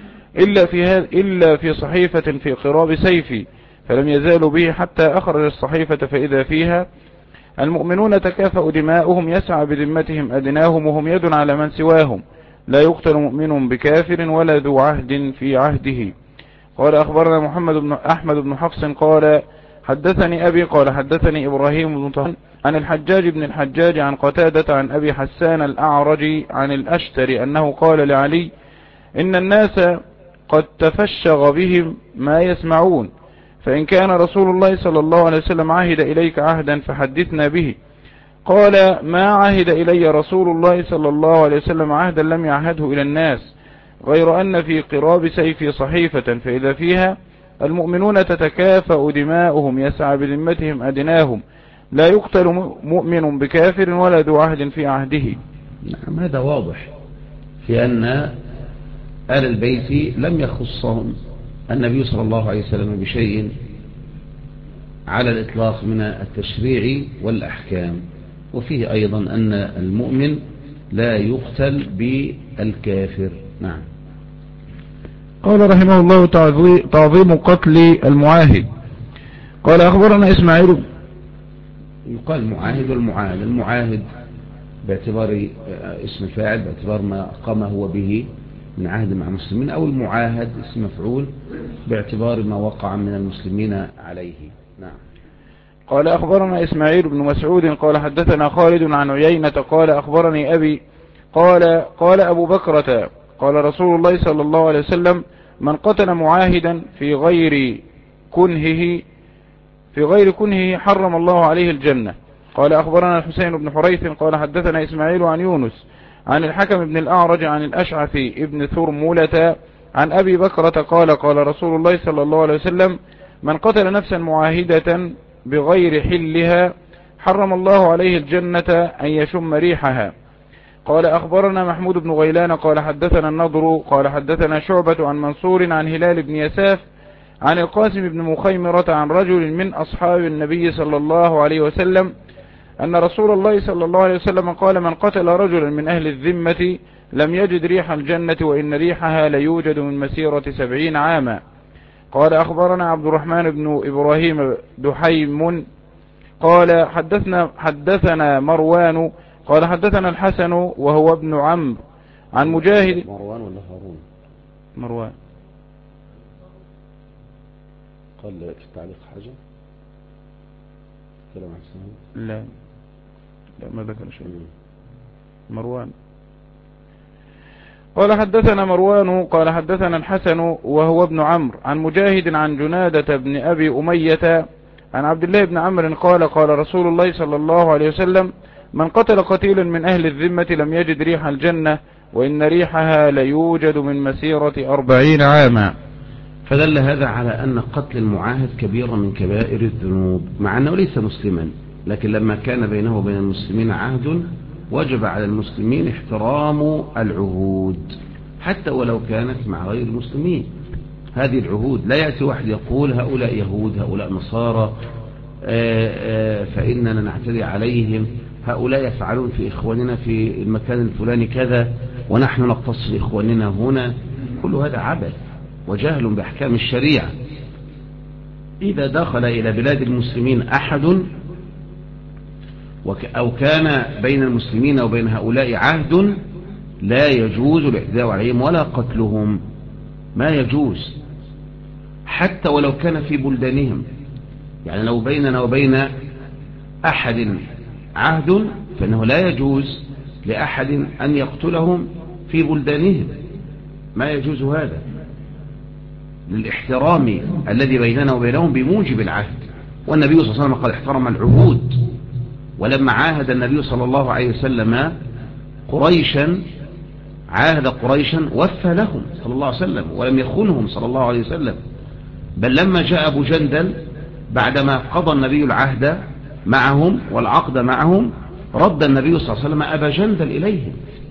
إلا في صحيفة في قراب سيفي، فلم يزالوا به حتى أخرج الصحيفة فإذا فيها: المؤمنون تكافأ دماؤهم يسعى بذمتهم أدناهم وهم يد على من سواهم، لا يقتل مؤمن بكافر ولا ذو عهد في عهده. قال أخبرنا أحمد بن حفص قال حدثني أبي قال حدثني إبراهيم بن طهمان عن الحجاج بن الحجاج عن قتادة عن أبي حسان الأعرج عن الأشتر أنه قال لعلي: إن الناس قد تفشغ بهم ما يسمعون، فإن كان رسول الله صلى الله عليه وسلم عهد إليك عهدا فحدثنا به. قال: ما عهد إلي رسول الله صلى الله عليه وسلم عهدا لم يعهده إلى الناس، غير أن في قراب سيفي صحيفة فإذا فيها: المؤمنون تتكافأ دماؤهم يسعى بذمتهم أدناهم، لا يقتل مؤمن بكافر ولا ذو عهد في عهده. نعم. هذا واضح في أن آل البيت لم يخصهم النبي صلى الله عليه وسلم بشيء على الإطلاق من التشريع والأحكام، وفيه أيضا أن المؤمن لا يقتل بالكافر. نعم. قال رحمه الله: تعظيم قتل المعاهد. قال أخبرنا إسماعيل. يقال المعاهد والمعاهد، المعاهد باعتبار اسم الفاعل باعتبار ما قام هو به من عهد مع المسلمين، أو المعاهد اسم مفعول باعتبار ما وقع من المسلمين عليه. نعم. قال أخبرنا إسماعيل بن مسعود قال حدثنا خالد عن عيينة قال أخبرني أبي قال أبو بكرة قال رسول الله صلى الله عليه وسلم: من قتل معاهدا في غير كنهه حرم الله عليه الجنة. قال أخبرنا الحسين بن حريث قال حدثنا إسماعيل عن يونس عن الحكم بن الأعرج عن الأشعث ابن ثرملة عن أبي بكرة قال قال رسول الله صلى الله عليه وسلم: من قتل نفسا معاهدة بغير حلها حرم الله عليه الجنة أن يشم ريحها. قال أخبرنا محمود بن غيلان قال حدثنا النضر قال حدثنا شعبة عن منصور عن هلال بن يساف عن القاسم بن مخيمرة عن رجل من أصحاب النبي صلى الله عليه وسلم أن رسول الله صلى الله عليه وسلم قال: من قتل رجلا من أهل الذمة لم يجد ريح الجنة وإن ريحها ليوجد من مسيرة 70 عاما. قال أخبرنا عبد الرحمن بن إبراهيم دحيم قال حدثنا مروان قال حدثنا الحسن وهو ابن عمرو عن مجاهد. مروان ولا هارون؟ مروان. قال في التعليق حاجة كلام عن سنة؟ لا ما ذكر شيء. مروان. قال حدثنا مروان قال حدثنا الحسن وهو ابن عمرو عن مجاهد عن جنادة بن أبي أمية عن عبد الله بن عمرو قال قال رسول الله صلى الله عليه وسلم: من قتل قتيلا من أهل الذمة لم يجد ريح الجنة وإن ريحها ليوجد من مسيرة 40 عاما. فدل هذا على أن قتل المعاهد كبيرة من كبائر الذنوب، مع أنه ليس مسلما، لكن لما كان بينه وبين المسلمين عهد وجب على المسلمين احترام العهود حتى ولو كانت مع غير المسلمين. هذه العهود لا يأتي واحد يقول هؤلاء يهود هؤلاء نصارى فإننا نعتدي عليهم، هؤلاء يفعلون في إخواننا في المكان الفلاني كذا ونحن نقتص إخواننا هنا. كل هذا عبث وجهل بأحكام الشريعة. إذا دخل إلى بلاد المسلمين أحد أو كان بين المسلمين وبين هؤلاء عهد لا يجوز الاعتداء عليهم ولا قتلهم، ما يجوز حتى ولو كان في بلدانهم. يعني لو بيننا وبين أحد عهد فإنه لا يجوز لأحد أن يقتلهم في بلدانهم، ما يجوز هذا للاحترام الذي بيننا وبينهم بموجب العهد. والنبي صلى الله عليه وسلم قد احترم العهود، ولما عاهد النبي صلى الله عليه وسلم قريشا، عاهد قريشا وفى لهم صلى الله عليه وسلم ولم يخونهم صلى الله عليه وسلم. بل لما جاء أبو جندل بعدما قضى النبي العهد معهم والعقد معهم، رد النبي صلى الله عليه وسلم أبا جندل إليهم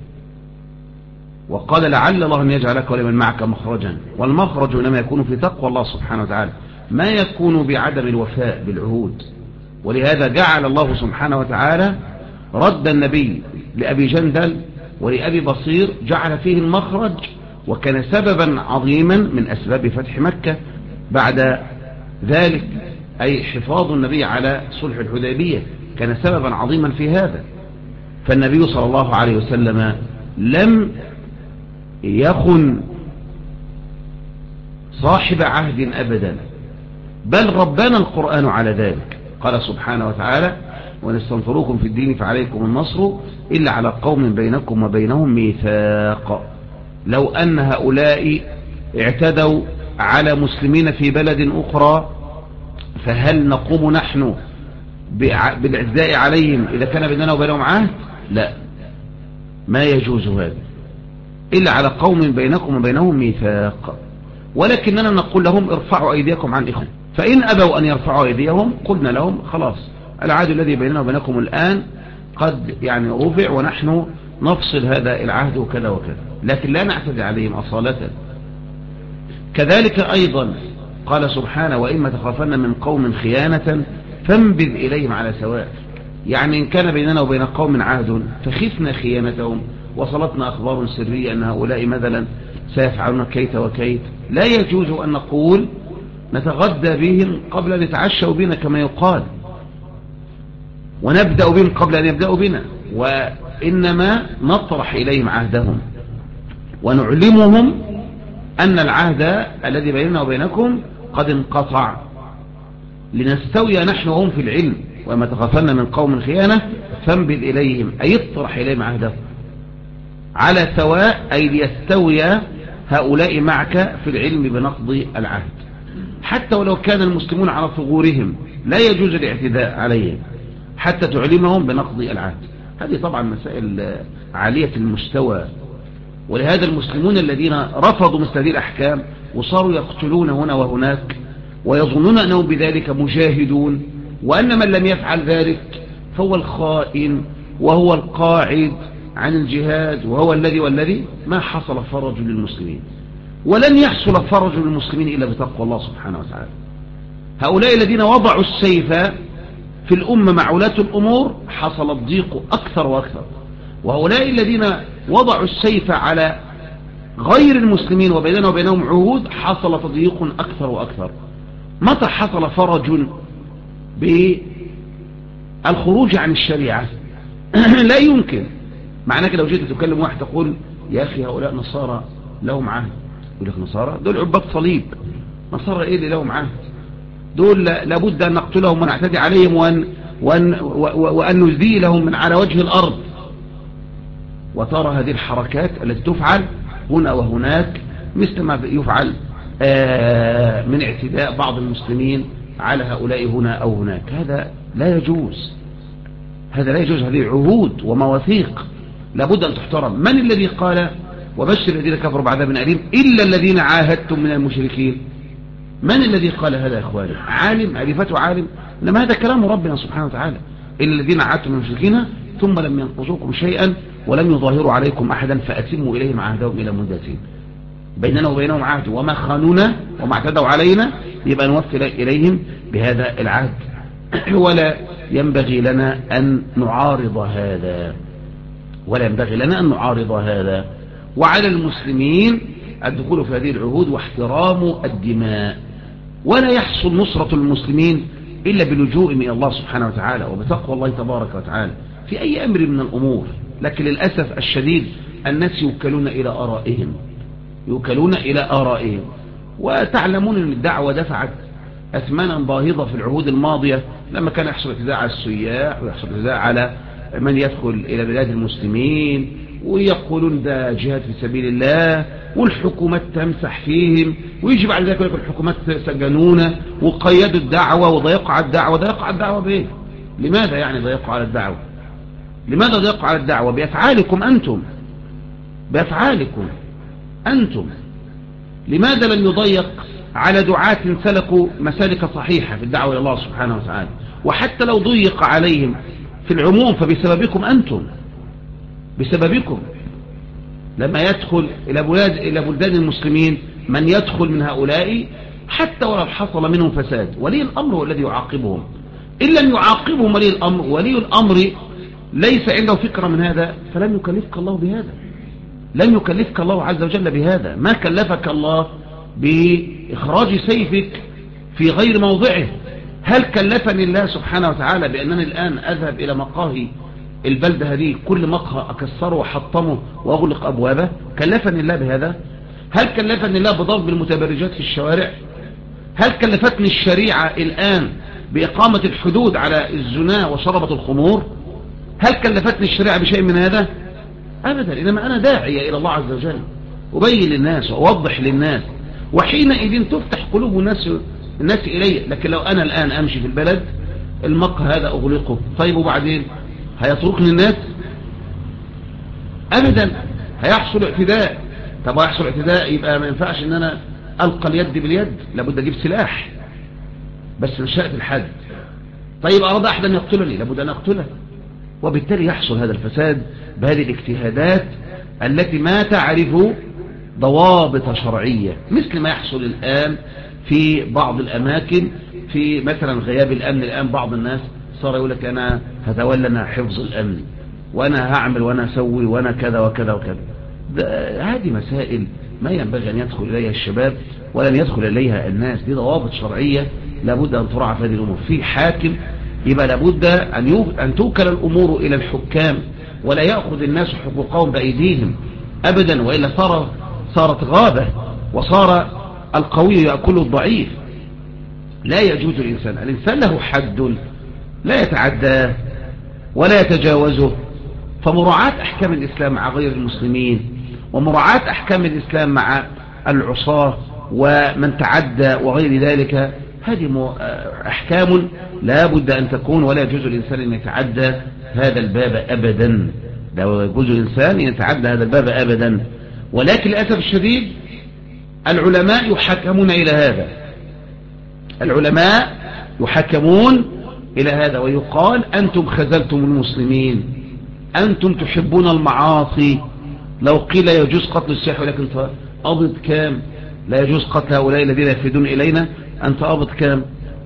وقال لعل الله أن يجعلك ولمن معك مخرجا، والمخرج إنما يكون في تقوى الله سبحانه وتعالى، ما يكون بعدم الوفاء بالعهود. ولهذا جعل الله سبحانه وتعالى رد النبي لأبي جندل ولأبي بصير، جعل فيه المخرج، وكان سببا عظيما من أسباب فتح مكة بعد ذلك، أي حفاظ النبي على صلح الحديبية كان سببا عظيما في هذا. فالنبي صلى الله عليه وسلم لم يخن صاحب عهد أبدا، بل ربنا القرآن على ذلك. قال سبحانه وتعالى: وإن استنصروكم في الدين فعليكم النصر إلا على قوم بينكم وبينهم ميثاق. لو أن هؤلاء اعتدوا على مسلمين في بلد أخرى، فهل نقوم نحن بالاعتداء عليهم إذا كان بيننا وبينهم عهد؟ لا، ما يجوز هذا إلا على قوم بينكم وبينهم ميثاق. ولكننا نقول لهم: ارفعوا أيديكم عن إخوة. فإن أبوا أن يرفعوا أيديهم قلنا لهم: خلاص، العهد الذي بيننا وبينكم الآن قد رفع، ونحن نفصل هذا العهد وكذا وكذا، لكن لا نعتدي عليهم أصالة. كذلك أيضا قال سبحانه: وإما تخافن من قوم خيانة فانبذ إليهم على سواء. يعني إن كان بيننا وبين قوم عهد فخفنا خيانتهم، وصلتنا أخبار سرية أن هؤلاء مثلا سيفعلون كيت وكيت، لا يجوز أن نقول نتغدى بهم قبل أن يتعشوا بنا كما يقال، ونبدأ بهم قبل أن يبدأوا بنا، وإنما نطرح إليهم عهدهم ونعلمهم أن العهد الذي بيننا وبينكم قد انقطع، لنستوي نحن وهم في العلم. وما تخافن من قوم خيانة فانبذ إليهم، أي اطرح إليهم عهدهم على سواء، أي ليستوي هؤلاء معك في العلم بنقض العهد. حتى ولو كان المسلمون على ثغورهم لا يجوز الاعتداء عليهم حتى تعلمهم بنقض العهد. هذه طبعا مسائل عالية المستوى. ولهذا المسلمون الذين رفضوا مثل هذه الأحكام وصاروا يقتلون هنا وهناك ويظنون أنهم بذلك مجاهدون، وأن من لم يفعل ذلك فهو الخائن وهو القاعد عن الجهاد وهو الذي ما حصل فرج للمسلمين، ولن يحصل فرج للمسلمين إلا بتقوى الله سبحانه وتعالى. هؤلاء الذين وضعوا السيف في الأمة مع ولاة الأمور حصل الضيق أكثر وأكثر، وهؤلاء الذين وضعوا السيف على غير المسلمين وبيننا وبينهم عهود حصل تضييق أكثر وأكثر. متى حصل فرج بالخروج عن الشريعة؟ لا يمكن. معناه كده لو جيت تكلم واحد تقول: يا أخي هؤلاء نصارى لهم عهد، يقول لك: نصارى دول عباد صليب، نصارى إيه اللي لهم عهد؟ دول لابد أن نقتلهم ونعتدي عليهم وأن نزيلهم من على وجه الأرض. وترى هذه الحركات التي تفعل هنا وهناك مثل ما يفعل من اعتداء بعض المسلمين على هؤلاء هنا أو هناك. هذا لا يجوز، هذا لا يجوز. هذه عهود ومواثيق لابد أن تحترم. من الذي قال: وبشر الذين كفروا بعذاب أليم إلا الذين عاهدتم من المشركين؟ من الذي قال هذا يا إخواني؟ عالم عرفته عالم؟ إنما هذا كلام ربنا سبحانه وتعالى: إلا الذين عاهدتم من المشركين ثم لم ينقصوكم شيئا ولم يظاهروا عليكم أحدا فأتموا إليهم عهدهم إلى مدتهم. بيننا وبينهم عهد، وما خانونا وما اعتدوا علينا يبقى نوفي إليهم بهذا العهد، ولا ينبغي لنا أن نعارض هذا، ولا ينبغي لنا أن نعارض هذا. وعلى المسلمين الدخول في هذه العهود واحترام الدماء، ولا يحصل نصرة المسلمين إلا بلجوء من الله سبحانه وتعالى وبتقوى الله تبارك وتعالى في أي أمر من الأمور. لكن للأسف الشديد الناس يوكلون إلى آرائهم، يوكلون إلى آرائهم. وتعلمون أن الدعوة دفعت أثمانا باهظة في العهود الماضية، لما كان يحصل اعتداء على السياح ويحصل اعتداء على من يدخل إلى بلاد المسلمين ويقولون ده جهاد في سبيل الله، والحكومات تمسح فيهم، ويجي بعد ذلك الحكومات سجنونا وقيدوا الدعوة وضيقوا على الدعوة. ضيقوا على الدعوة بإيه؟ لماذا يعني ضيقوا على الدعوة؟ لماذا ضيقوا على الدعوة؟ بأفعالكم أنتم، بأفعالكم أنتم. لماذا لم يضيق على دعاة سلكوا مسالك صحيحة في الدعوة إلى الله سبحانه وتعالى؟ وحتى لو ضيق عليهم في العموم فبسببكم أنتم، بسببكم. لما يدخل إلى بلدان المسلمين من يدخل من هؤلاء حتى ولو حصل منهم فساد، ولي الأمر هو الذي يعاقبهم. إن لم يعاقبهم ولي الأمر ليس عنده فكرة من هذا فلن يكلفك الله بهذا، لن يكلفك الله عز وجل بهذا. ما كلفك الله بإخراج سيفك في غير موضعه. هل كلفني الله سبحانه وتعالى بأنني الآن أذهب إلى مقاهي البلدة هذه، كل مقهى أكسره وحطمه وأغلق أبوابه؟ كلفني الله بهذا؟ هل كلفني الله بضرب المتبرجات في الشوارع؟ هل كلفتني الشريعة الآن بإقامة الحدود على الزنا وشربة الخمور؟ هل كلفتني الشريعة بشيء من هذا؟ أبدا. إنما أنا داعية إلى الله عز وجل، أبين للناس وأوضح للناس، وحينئذ تفتح قلوب الناس إلي. لكن لو أنا الآن أمشي في البلد المقهى هذا أغلقه، طيب وبعدين هيتركني الناس؟ أبدا. هيحصل اعتداء. طب هيحصل اعتداء يبقى ما ينفعش ان انا ألقى اليد باليد، لابد أجيب سلاح، بس مش هقتل الحد. طيب أراد أحد أن يقتلني، لابد أن أقتله. وبالتالي يحصل هذا الفساد بهذه الاجتهادات التي ما تعرف ضوابط شرعية، مثل ما يحصل الآن في بعض الأماكن. في مثلا غياب الأمن الآن بعض الناس صار يقول لك أنا هتولى حفظ الأمن، وأنا هعمل وأنا أسوي وأنا كذا وكذا وكذا. هذه مسائل ما ينبغي أن يدخل إليها الشباب ولن يدخل إليها الناس. دي ضوابط شرعية لابد أن تراعى في هذه الأمور. في حاكم يبقى لابد أن توكل الأمور إلى الحكام، ولا يأخذ الناس حقوقهم بأيديهم أبدا، وإلا صارت غابة، وصار القوي يأكل الضعيف. لا يجوز الإنسان له حد لا يتعداه ولا يتجاوزه. فمراعاة أحكام الإسلام مع غير المسلمين، ومراعاة أحكام الإسلام مع العصاة ومن تعدى وغير ذلك، هذه أحكام لا بد أن تكون. ولا يجوز الإنسان أن يتعدى هذا الباب أبدا، لا يجوز الإنسان أن يتعدى هذا الباب أبدا. ولكن للأسف الشديد العلماء يحكمون إلى هذا، العلماء يحكمون إلى هذا، ويقال أنتم خذلتم المسلمين، أنتم تحبون المعاصي. لو قيل يجوز قتل السياح ولكن أبض كام؟ لا يجوز قتل هؤلاء الذين يفيدون إلينا، أنت أبض كام؟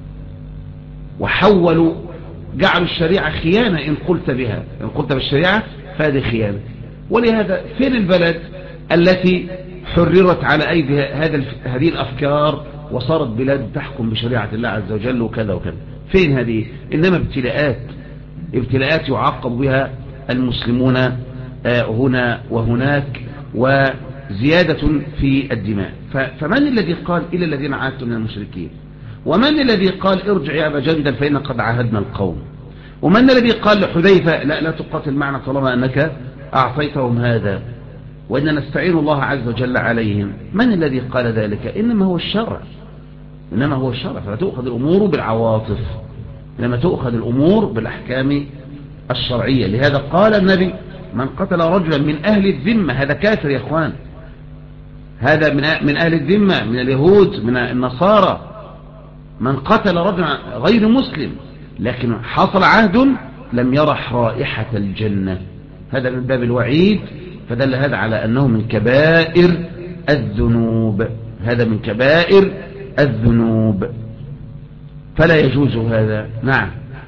وحولوا جعلوا الشريعة خيانة. إن قلت بها، إن قلت بالشريعة فهذه خيانة. ولهذا فين البلد التي حررت على أيدي هذه الأفكار وصارت بلاد تحكم بشريعة الله عز وجل وكذا وكذا؟ فين هذه؟ إنما ابتلاءات يعاقب بها المسلمون هنا وهناك، وزيادة في الدماء. فمن الذي قال إلى الذين عاهدتم من المشركين؟ ومن الذي قال ارجع يا أبا جندل فإن قد عاهدنا القوم؟ ومن الذي قال لحذيفة لا تقاتل معنا طالما أنك أعطيتهم هذا، وإن نستعين الله عز وجل عليهم؟ من الذي قال ذلك؟ إنما هو الشرع، إنما هو الشرع. فلا تؤخذ الأمور بالعواطف، إنما تؤخذ الأمور بالأحكام الشرعية. لهذا قال النبي من قتل رجلا من أهل الذمة، هذا كافر يا أخوان، هذا من أهل الذمة، من اليهود من النصارى. من قتل رجلا غير مسلم لكن حصل عهد لم يرح رائحة الجنة، هذا من باب الوعيد. فدل هذا على أنه من كبائر الذنوب، هذا من كبائر الذنوب، فلا يجوز هذا. نعم.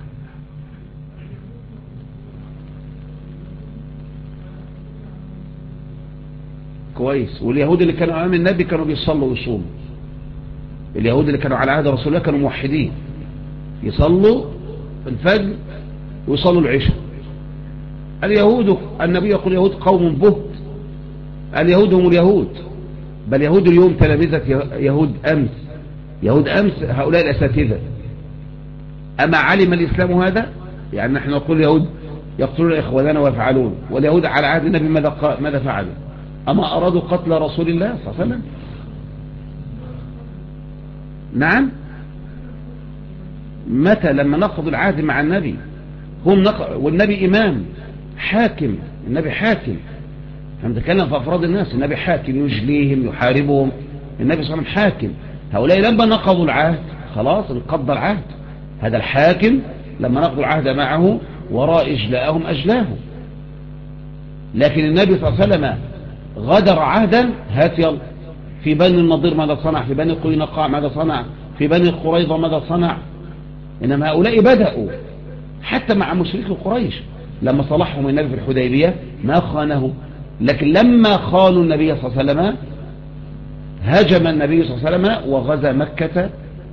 كويس. واليهود اللي كانوا أمام النبي كانوا بيصلوا ويصوموا. اليهود اللي كانوا على عهد رسول الله كانوا موحدين، يصلوا الفجر ويصلوا العشاء. اليهود النبي يقول اليهود قوم بهت، اليهود هم اليهود، بل يهود اليوم تلامذة يهود أمس، يهود أمس هؤلاء الأساتذة. أما علم الإسلام هذا؟ يعني نحن نقول يهود يقتلون إخواننا ويفعلون، واليهود على عهد النبي ماذا فعلوا؟ أما أرادوا قتل رسول الله صلى الله عليه وسلم؟ نعم. متى؟ لما نقضوا العهد مع النبي. والنبي إمام حاكم، النبي حاكم. هنتكلم في أفراد الناس، النبي حاكم يجليهم يحاربهم، النبي صلى الله عليه وسلم حاكم. هؤلاء لما نقضوا العهد خلاص انقض العهد. هذا الحاكم لما نقضوا العهد معه وراء إجلاءهم أجلاهم. لكن النبي صلى الله عليه وسلم غدر عهدا، هات يلا، في بني النضير ماذا صنع؟ في بني قينقاع ماذا صنع؟ في بني قريظة ماذا صنع؟ إنما هؤلاء بدأوا حتى مع مشركي قريش لما صلحهم النبي في الحديبية ما خانه، لكن لما خانوا النبي صلى الله عليه وسلم هجم النبي صلى الله عليه وسلم وغزا مكة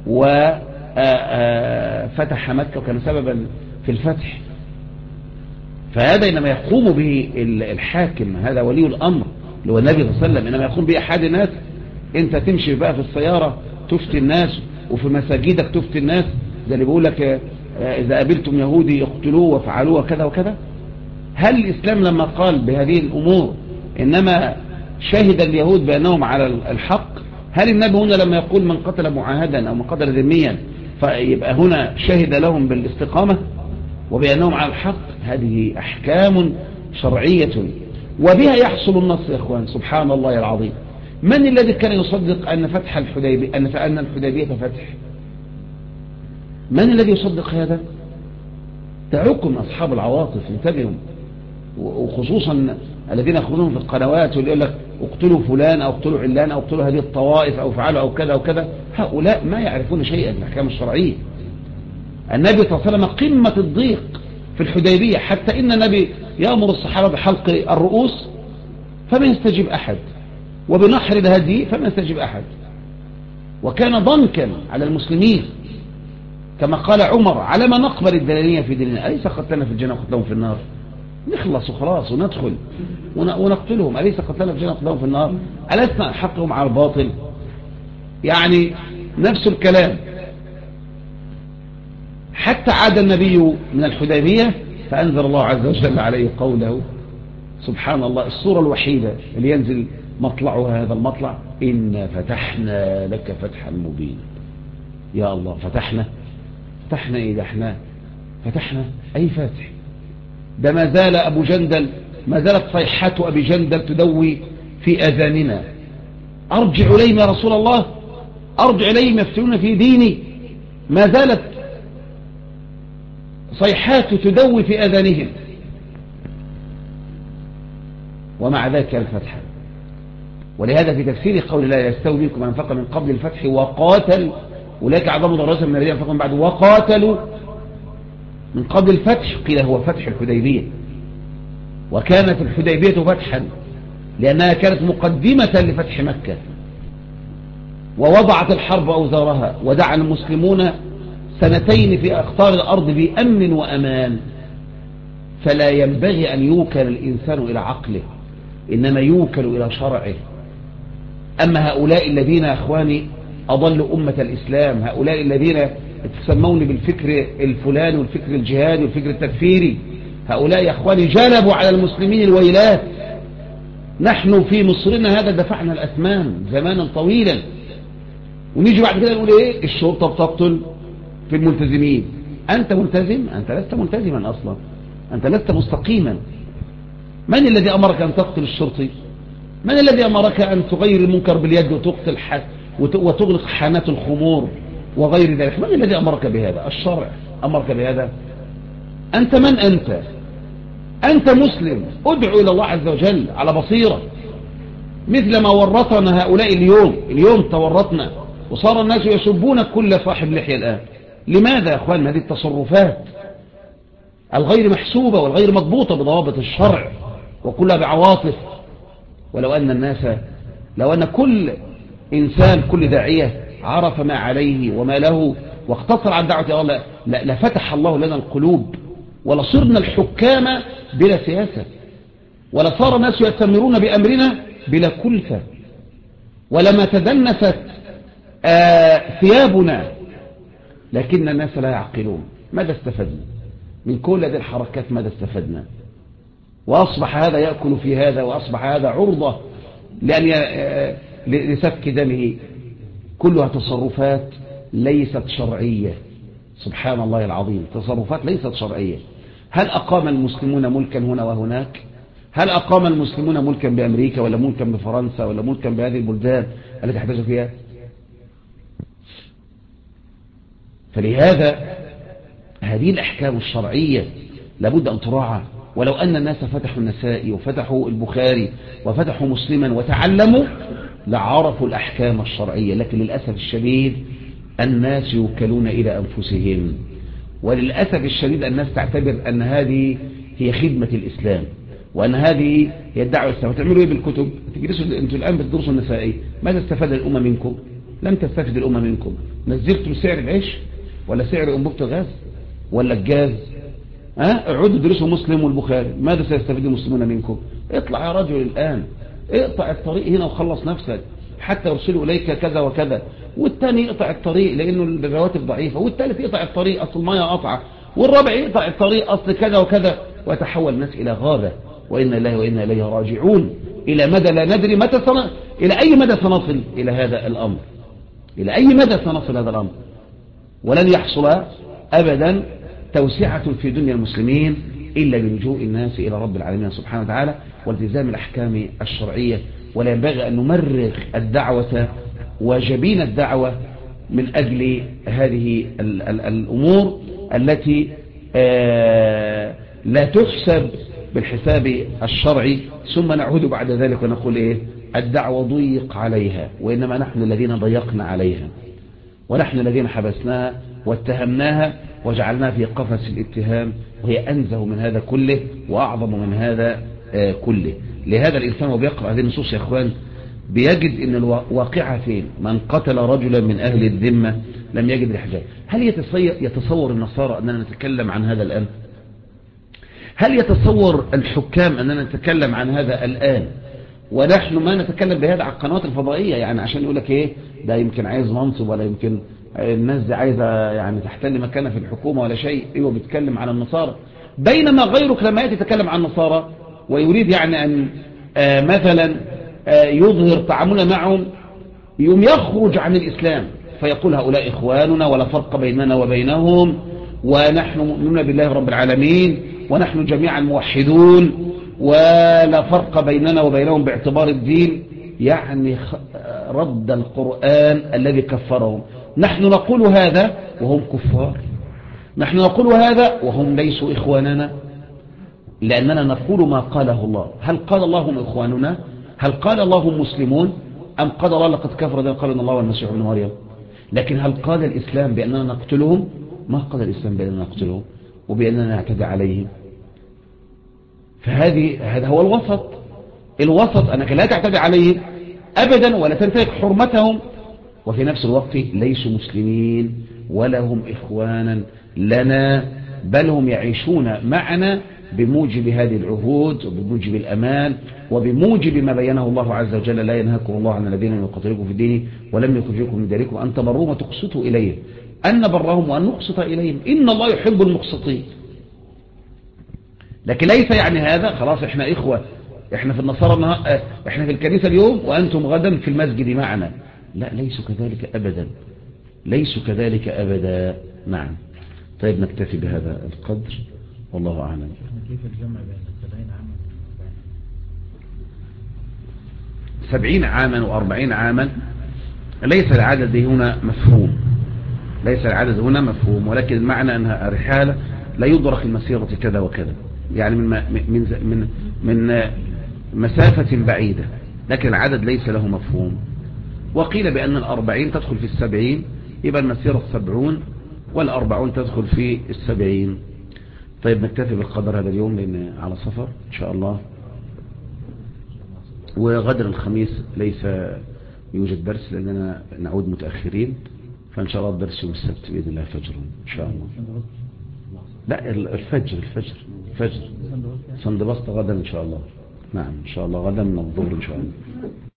وفتح مكة وكان سببا في الفتح. فهذا إنما يقوم به الحاكم، هذا ولي الأمر اللي هو النبي صلى الله عليه وسلم. إنما يقوم به أحد الناس. أنت تمشي بقى في السيارة تفتي الناس، وفي مساجدك تفتي الناس، زي اللي بيقول لك إذا قابلتم يهودي اقتلوه وفعلوه وكذا وكذا. هل الإسلام لما قال بهذه الأمور إنما شهد اليهود بأنهم على الحق؟ هل النبي هنا لما يقول من قتل معاهدا أو من قتل ذميا فيبقى هنا شهد لهم بالاستقامة وبأنهم على الحق؟ هذه أحكام شرعية وبها يحصل النصر يا إخوان. سبحان الله العظيم. من الذي كان يصدق أن فتح الحديبية أن الحديبية فتح؟ من الذي يصدق هذا؟ دعوكم أصحاب العواطف، انتبهوا، وخصوصا الذين يخرجون في القنوات واللي يقول لك اقتلوا فلان أو اقتلوا علان أو اقتلوا هذه الطوائف أو فعلوا أو كذا أو كذا. هؤلاء ما يعرفون شيئا من الأحكام الشرعية. النبي صلى الله عليه وسلم قمة الضيق في الحديبية، حتى إن النبي يأمر الصحابة بحلق الرؤوس فما يستجيب أحد، وبنحر الهدي فما يستجيب أحد، وكان ضنكا على المسلمين. كما قال عمر: على ما نقبل الدلالية في ديننا؟ أليس قتلنا في الجنة وقتلهم في النار؟ نخلص وخلاص وندخل ونقتلهم. أليس قتلنا في الجنة وقتلهم في النار؟ ألسنا حقهم على الباطل؟ يعني نفس الكلام. حتى عاد النبي من الحديبية فأنزل الله عز وجل عليه قوله، سبحان الله، السورة الوحيدة اللي ينزل مطلعها هذا المطلع: إنا فتحنا لك فتحا مبينا. يا الله، فتحنا إيه ده؟ احنا فتحنا أي فاتح؟ ده ما زال أبو جندل، ما زالت صيحة أبي جندل تدوي في أذاننا: أرجع إليهم يا رسول الله، أرجع إليهم يفتنون في ديني. ما زالت صيحات تدوي في أذانهم، ومع ذلك الفتح. ولهذا في تفسير قول الله: يستوي منكم من أنفق من قبل الفتح وقاتل، أولئك أعظم درجة من الذين أنفقوا من بعد وقاتلوا. من قبل الفتح قيل هو فتح الحديبية، وكانت الحديبية فتحا لأنها كانت مقدمة لفتح مكة، ووضعت الحرب أوزارها، ودعا المسلمون سنتين في أقطار الأرض بأمن وأمان. فلا ينبغي أن يوكل الإنسان إلى عقله، إنما يوكل إلى شرعه. أما هؤلاء الذين يا أخواني أضلوا أمة الإسلام، هؤلاء الذين يتسمون بالفكر الفلاني والفكر الجهادي والفكر التكفيري، هؤلاء يا أخواني جلبوا على المسلمين الويلات. نحن في مصرنا هذا دفعنا الأثمان زمانا طويلا، ونيجي بعد كده نقول إيه؟ الشرطة بتقتل في الملتزمين. أنت ملتزم؟ أنت لست ملتزما أصلا، أنت لست مستقيما. من الذي أمرك أن تقتل الشرطي؟ من الذي أمرك أن تغير المنكر باليد وتقتل وتغلق حانات الخمور وغير ذلك؟ من الذي أمرك بهذا؟ الشرع أمرك بهذا. أنت من أنت؟ أنت مسلم، ادعو إلى الله عز وجل على بصيرة، مثل ما ورطنا هؤلاء اليوم تورطنا، وصار الناس يسبون كل صاحب لحية الآن. لماذا يا أخوان؟ هذه التصرفات الغير محسوبة والغير مضبوطة بضوابط الشرع وكلها بعواطف. ولو أن الناس، لو أن كل إنسان، كل داعية عرف ما عليه وما له واقتصر عن دعوة الله لفتح الله لنا القلوب، ولصرنا الحكام بلا سياسة، ولصار الناس يأتمرون بأمرنا بلا كلفة، ولما تدنست ثيابنا. لكن الناس لا يعقلون. ماذا استفدنا؟ من كل هذه الحركات ماذا استفدنا؟ وأصبح هذا يأكل في هذا، وأصبح هذا عرضة لسفك دمه. كلها تصرفات ليست شرعية. سبحان الله العظيم، تصرفات ليست شرعية. هل أقام المسلمون ملكا هنا وهناك؟ هل أقام المسلمون ملكا بأمريكا ولا ملكا بفرنسا ولا ملكا بهذه البلدان التي احتاجوا فيها؟ فلهذا هذه الأحكام الشرعية لابد أن تراعى. ولو أن الناس فتحوا النسائي وفتحوا البخاري وفتحوا مسلما وتعلموا لعرفوا الأحكام الشرعية، لكن للأسف الشديد الناس يوكلون إلى أنفسهم، وللأسف الشديد الناس تعتبر أن هذه هي خدمة الإسلام، وأن هذه هي الدعوة الإسلامية. تعملوا إيه بالكتب؟ أنتوا الآن بتدرسوا النسائي، ماذا استفاد الأمة منكم؟ لم تستفد الأمة منكم. نزلتوا سعر العيش ولا سعر أنبوبة الغاز ولا الجاز؟ اقعدوا ادرسوا مسلم والبخاري، ماذا سيستفيد المسلمون منكم؟ اطلع يا رجل الآن، اقطع الطريق هنا وخلص نفسك، حتى يرسلوا إليك كذا وكذا. والثاني يقطع الطريق لأنه الرواتب ضعيفة، والثالث يقطع الطريق أصل المياه قطعة، والرابع يقطع الطريق أصل كذا وكذا، ويتحول الناس إلى غابة. وإنا الله وإنا إليه راجعون. إلى مدى لا ندري متى إلى أي مدى سنصل إلى هذا الأمر، إلى أي مدى سنصل هذا الأمر. ولن يحصل أبدا توسعة في دنيا المسلمين إلا بلجوء الناس إلى رب العالمين سبحانه وتعالى والتزام الأحكام الشرعية. ولا ينبغي أن نمرغ الدعوة وجبين الدعوة من أجل هذه الأمور التي لا تحسب بالحساب الشرعي، ثم نعود بعد ذلك ونقول إيه؟ الدعوة ضيق عليها، وإنما نحن الذين ضيقنا عليها، ونحن الذين حبسناها واتهمناها وجعلناها في قفص الاتهام، وهي أنزه من هذا كله وأعظم من هذا كله. لهذا الإنسان وبيقرأ هذه النصوص يا أخوان بيجد أن الواقعة فين؟ من قتل رجلا من أهل الذمة لم يجد الحجاب. هل يتصور النصارى أننا نتكلم عن هذا الآن؟ هل يتصور الحكام أننا نتكلم عن هذا الآن ونحن ما نتكلم بهذا على القنوات الفضائية؟ يعني عشان يقول لك إيه ده يمكن عايز منصب، ولا يمكن الناس دي عايزة يعني تحتل مكانها في الحكومة ولا شيء. ايوه بيتكلم عن النصارى، بينما غيرك لما يأتي يتكلم عن النصارى ويريد يعني أن مثلا يظهر تعامله معهم، يوم يخرج عن الإسلام فيقول هؤلاء إخواننا ولا فرق بيننا وبينهم، ونحن مؤمنون بالله رب العالمين، ونحن جميعا موحدون، ولا فرق بيننا وبينهم باعتبار الدين. يعني رد القرآن الذي كفرهم. نحن نقول هذا وهم كفار، نحن نقول هذا وهم ليسوا إخواننا، لأننا نقول ما قاله الله. هل قال الله هم إخواننا؟ هل قال الله هم مسلمون؟ أم قال الله لقد كفر الذين قالوا إن الله والمسيح ابن مريم؟ لكن هل قال الإسلام بأننا نقتلهم؟ ما قال الإسلام بأننا نقتلهم وبأننا نعتدي عليهم. هذا هو الوسط. الوسط أنك لا تعتدي عليهم أبدا ولا تنتهك حرمتهم، وفي نفس الوقت ليسوا مسلمين ولا هم إخوانا لنا، بل هم يعيشون معنا بموجب هذه العهود وبموجب الأمان وبموجب ما بينه الله عز وجل: لا ينهاكم الله عن الذين يقاتلوكم في الدين ولم يخرجوكم من ديركم أن تبروهم وتقسطوا إليهم، أن نبرهم وأن نقسط إليهم، إن الله يحب المقسطين. لكن ليس يعني هذا خلاص احنا إخوة، احنا في النصارى احنا في الكنيسة اليوم وأنتم غدا في المسجد معنا. لا، ليسوا كذلك أبدا، ليسوا كذلك أبدا. نعم. طيب نكتفي بهذا القدر، والله أعلم. كيف الجمع بين 70 عاما و40 عاما؟ ليس العدد هنا مفهوم، ليس العدد هنا مفهوم، ولكن المعنى أنها رحالة لا يدرك المسيرة كذا وكذا، يعني من مسافة بعيدة، لكن العدد ليس له مفهوم. وقيل بأن 40 تدخل في 70، يبقى المسيرة 70 وال40 تدخل في 70. طيب نكتفي بالقدر هذا اليوم لأن على سفر إن شاء الله، وغدر الخميس ليس يوجد درس لأننا نعود متأخرين، فإن شاء الله الدرس يوم السبت بإذن الله فجر إن شاء الله. لا، الفجر سندبسط غدا إن شاء الله. نعم إن شاء الله غدا من الظهر إن شاء الله.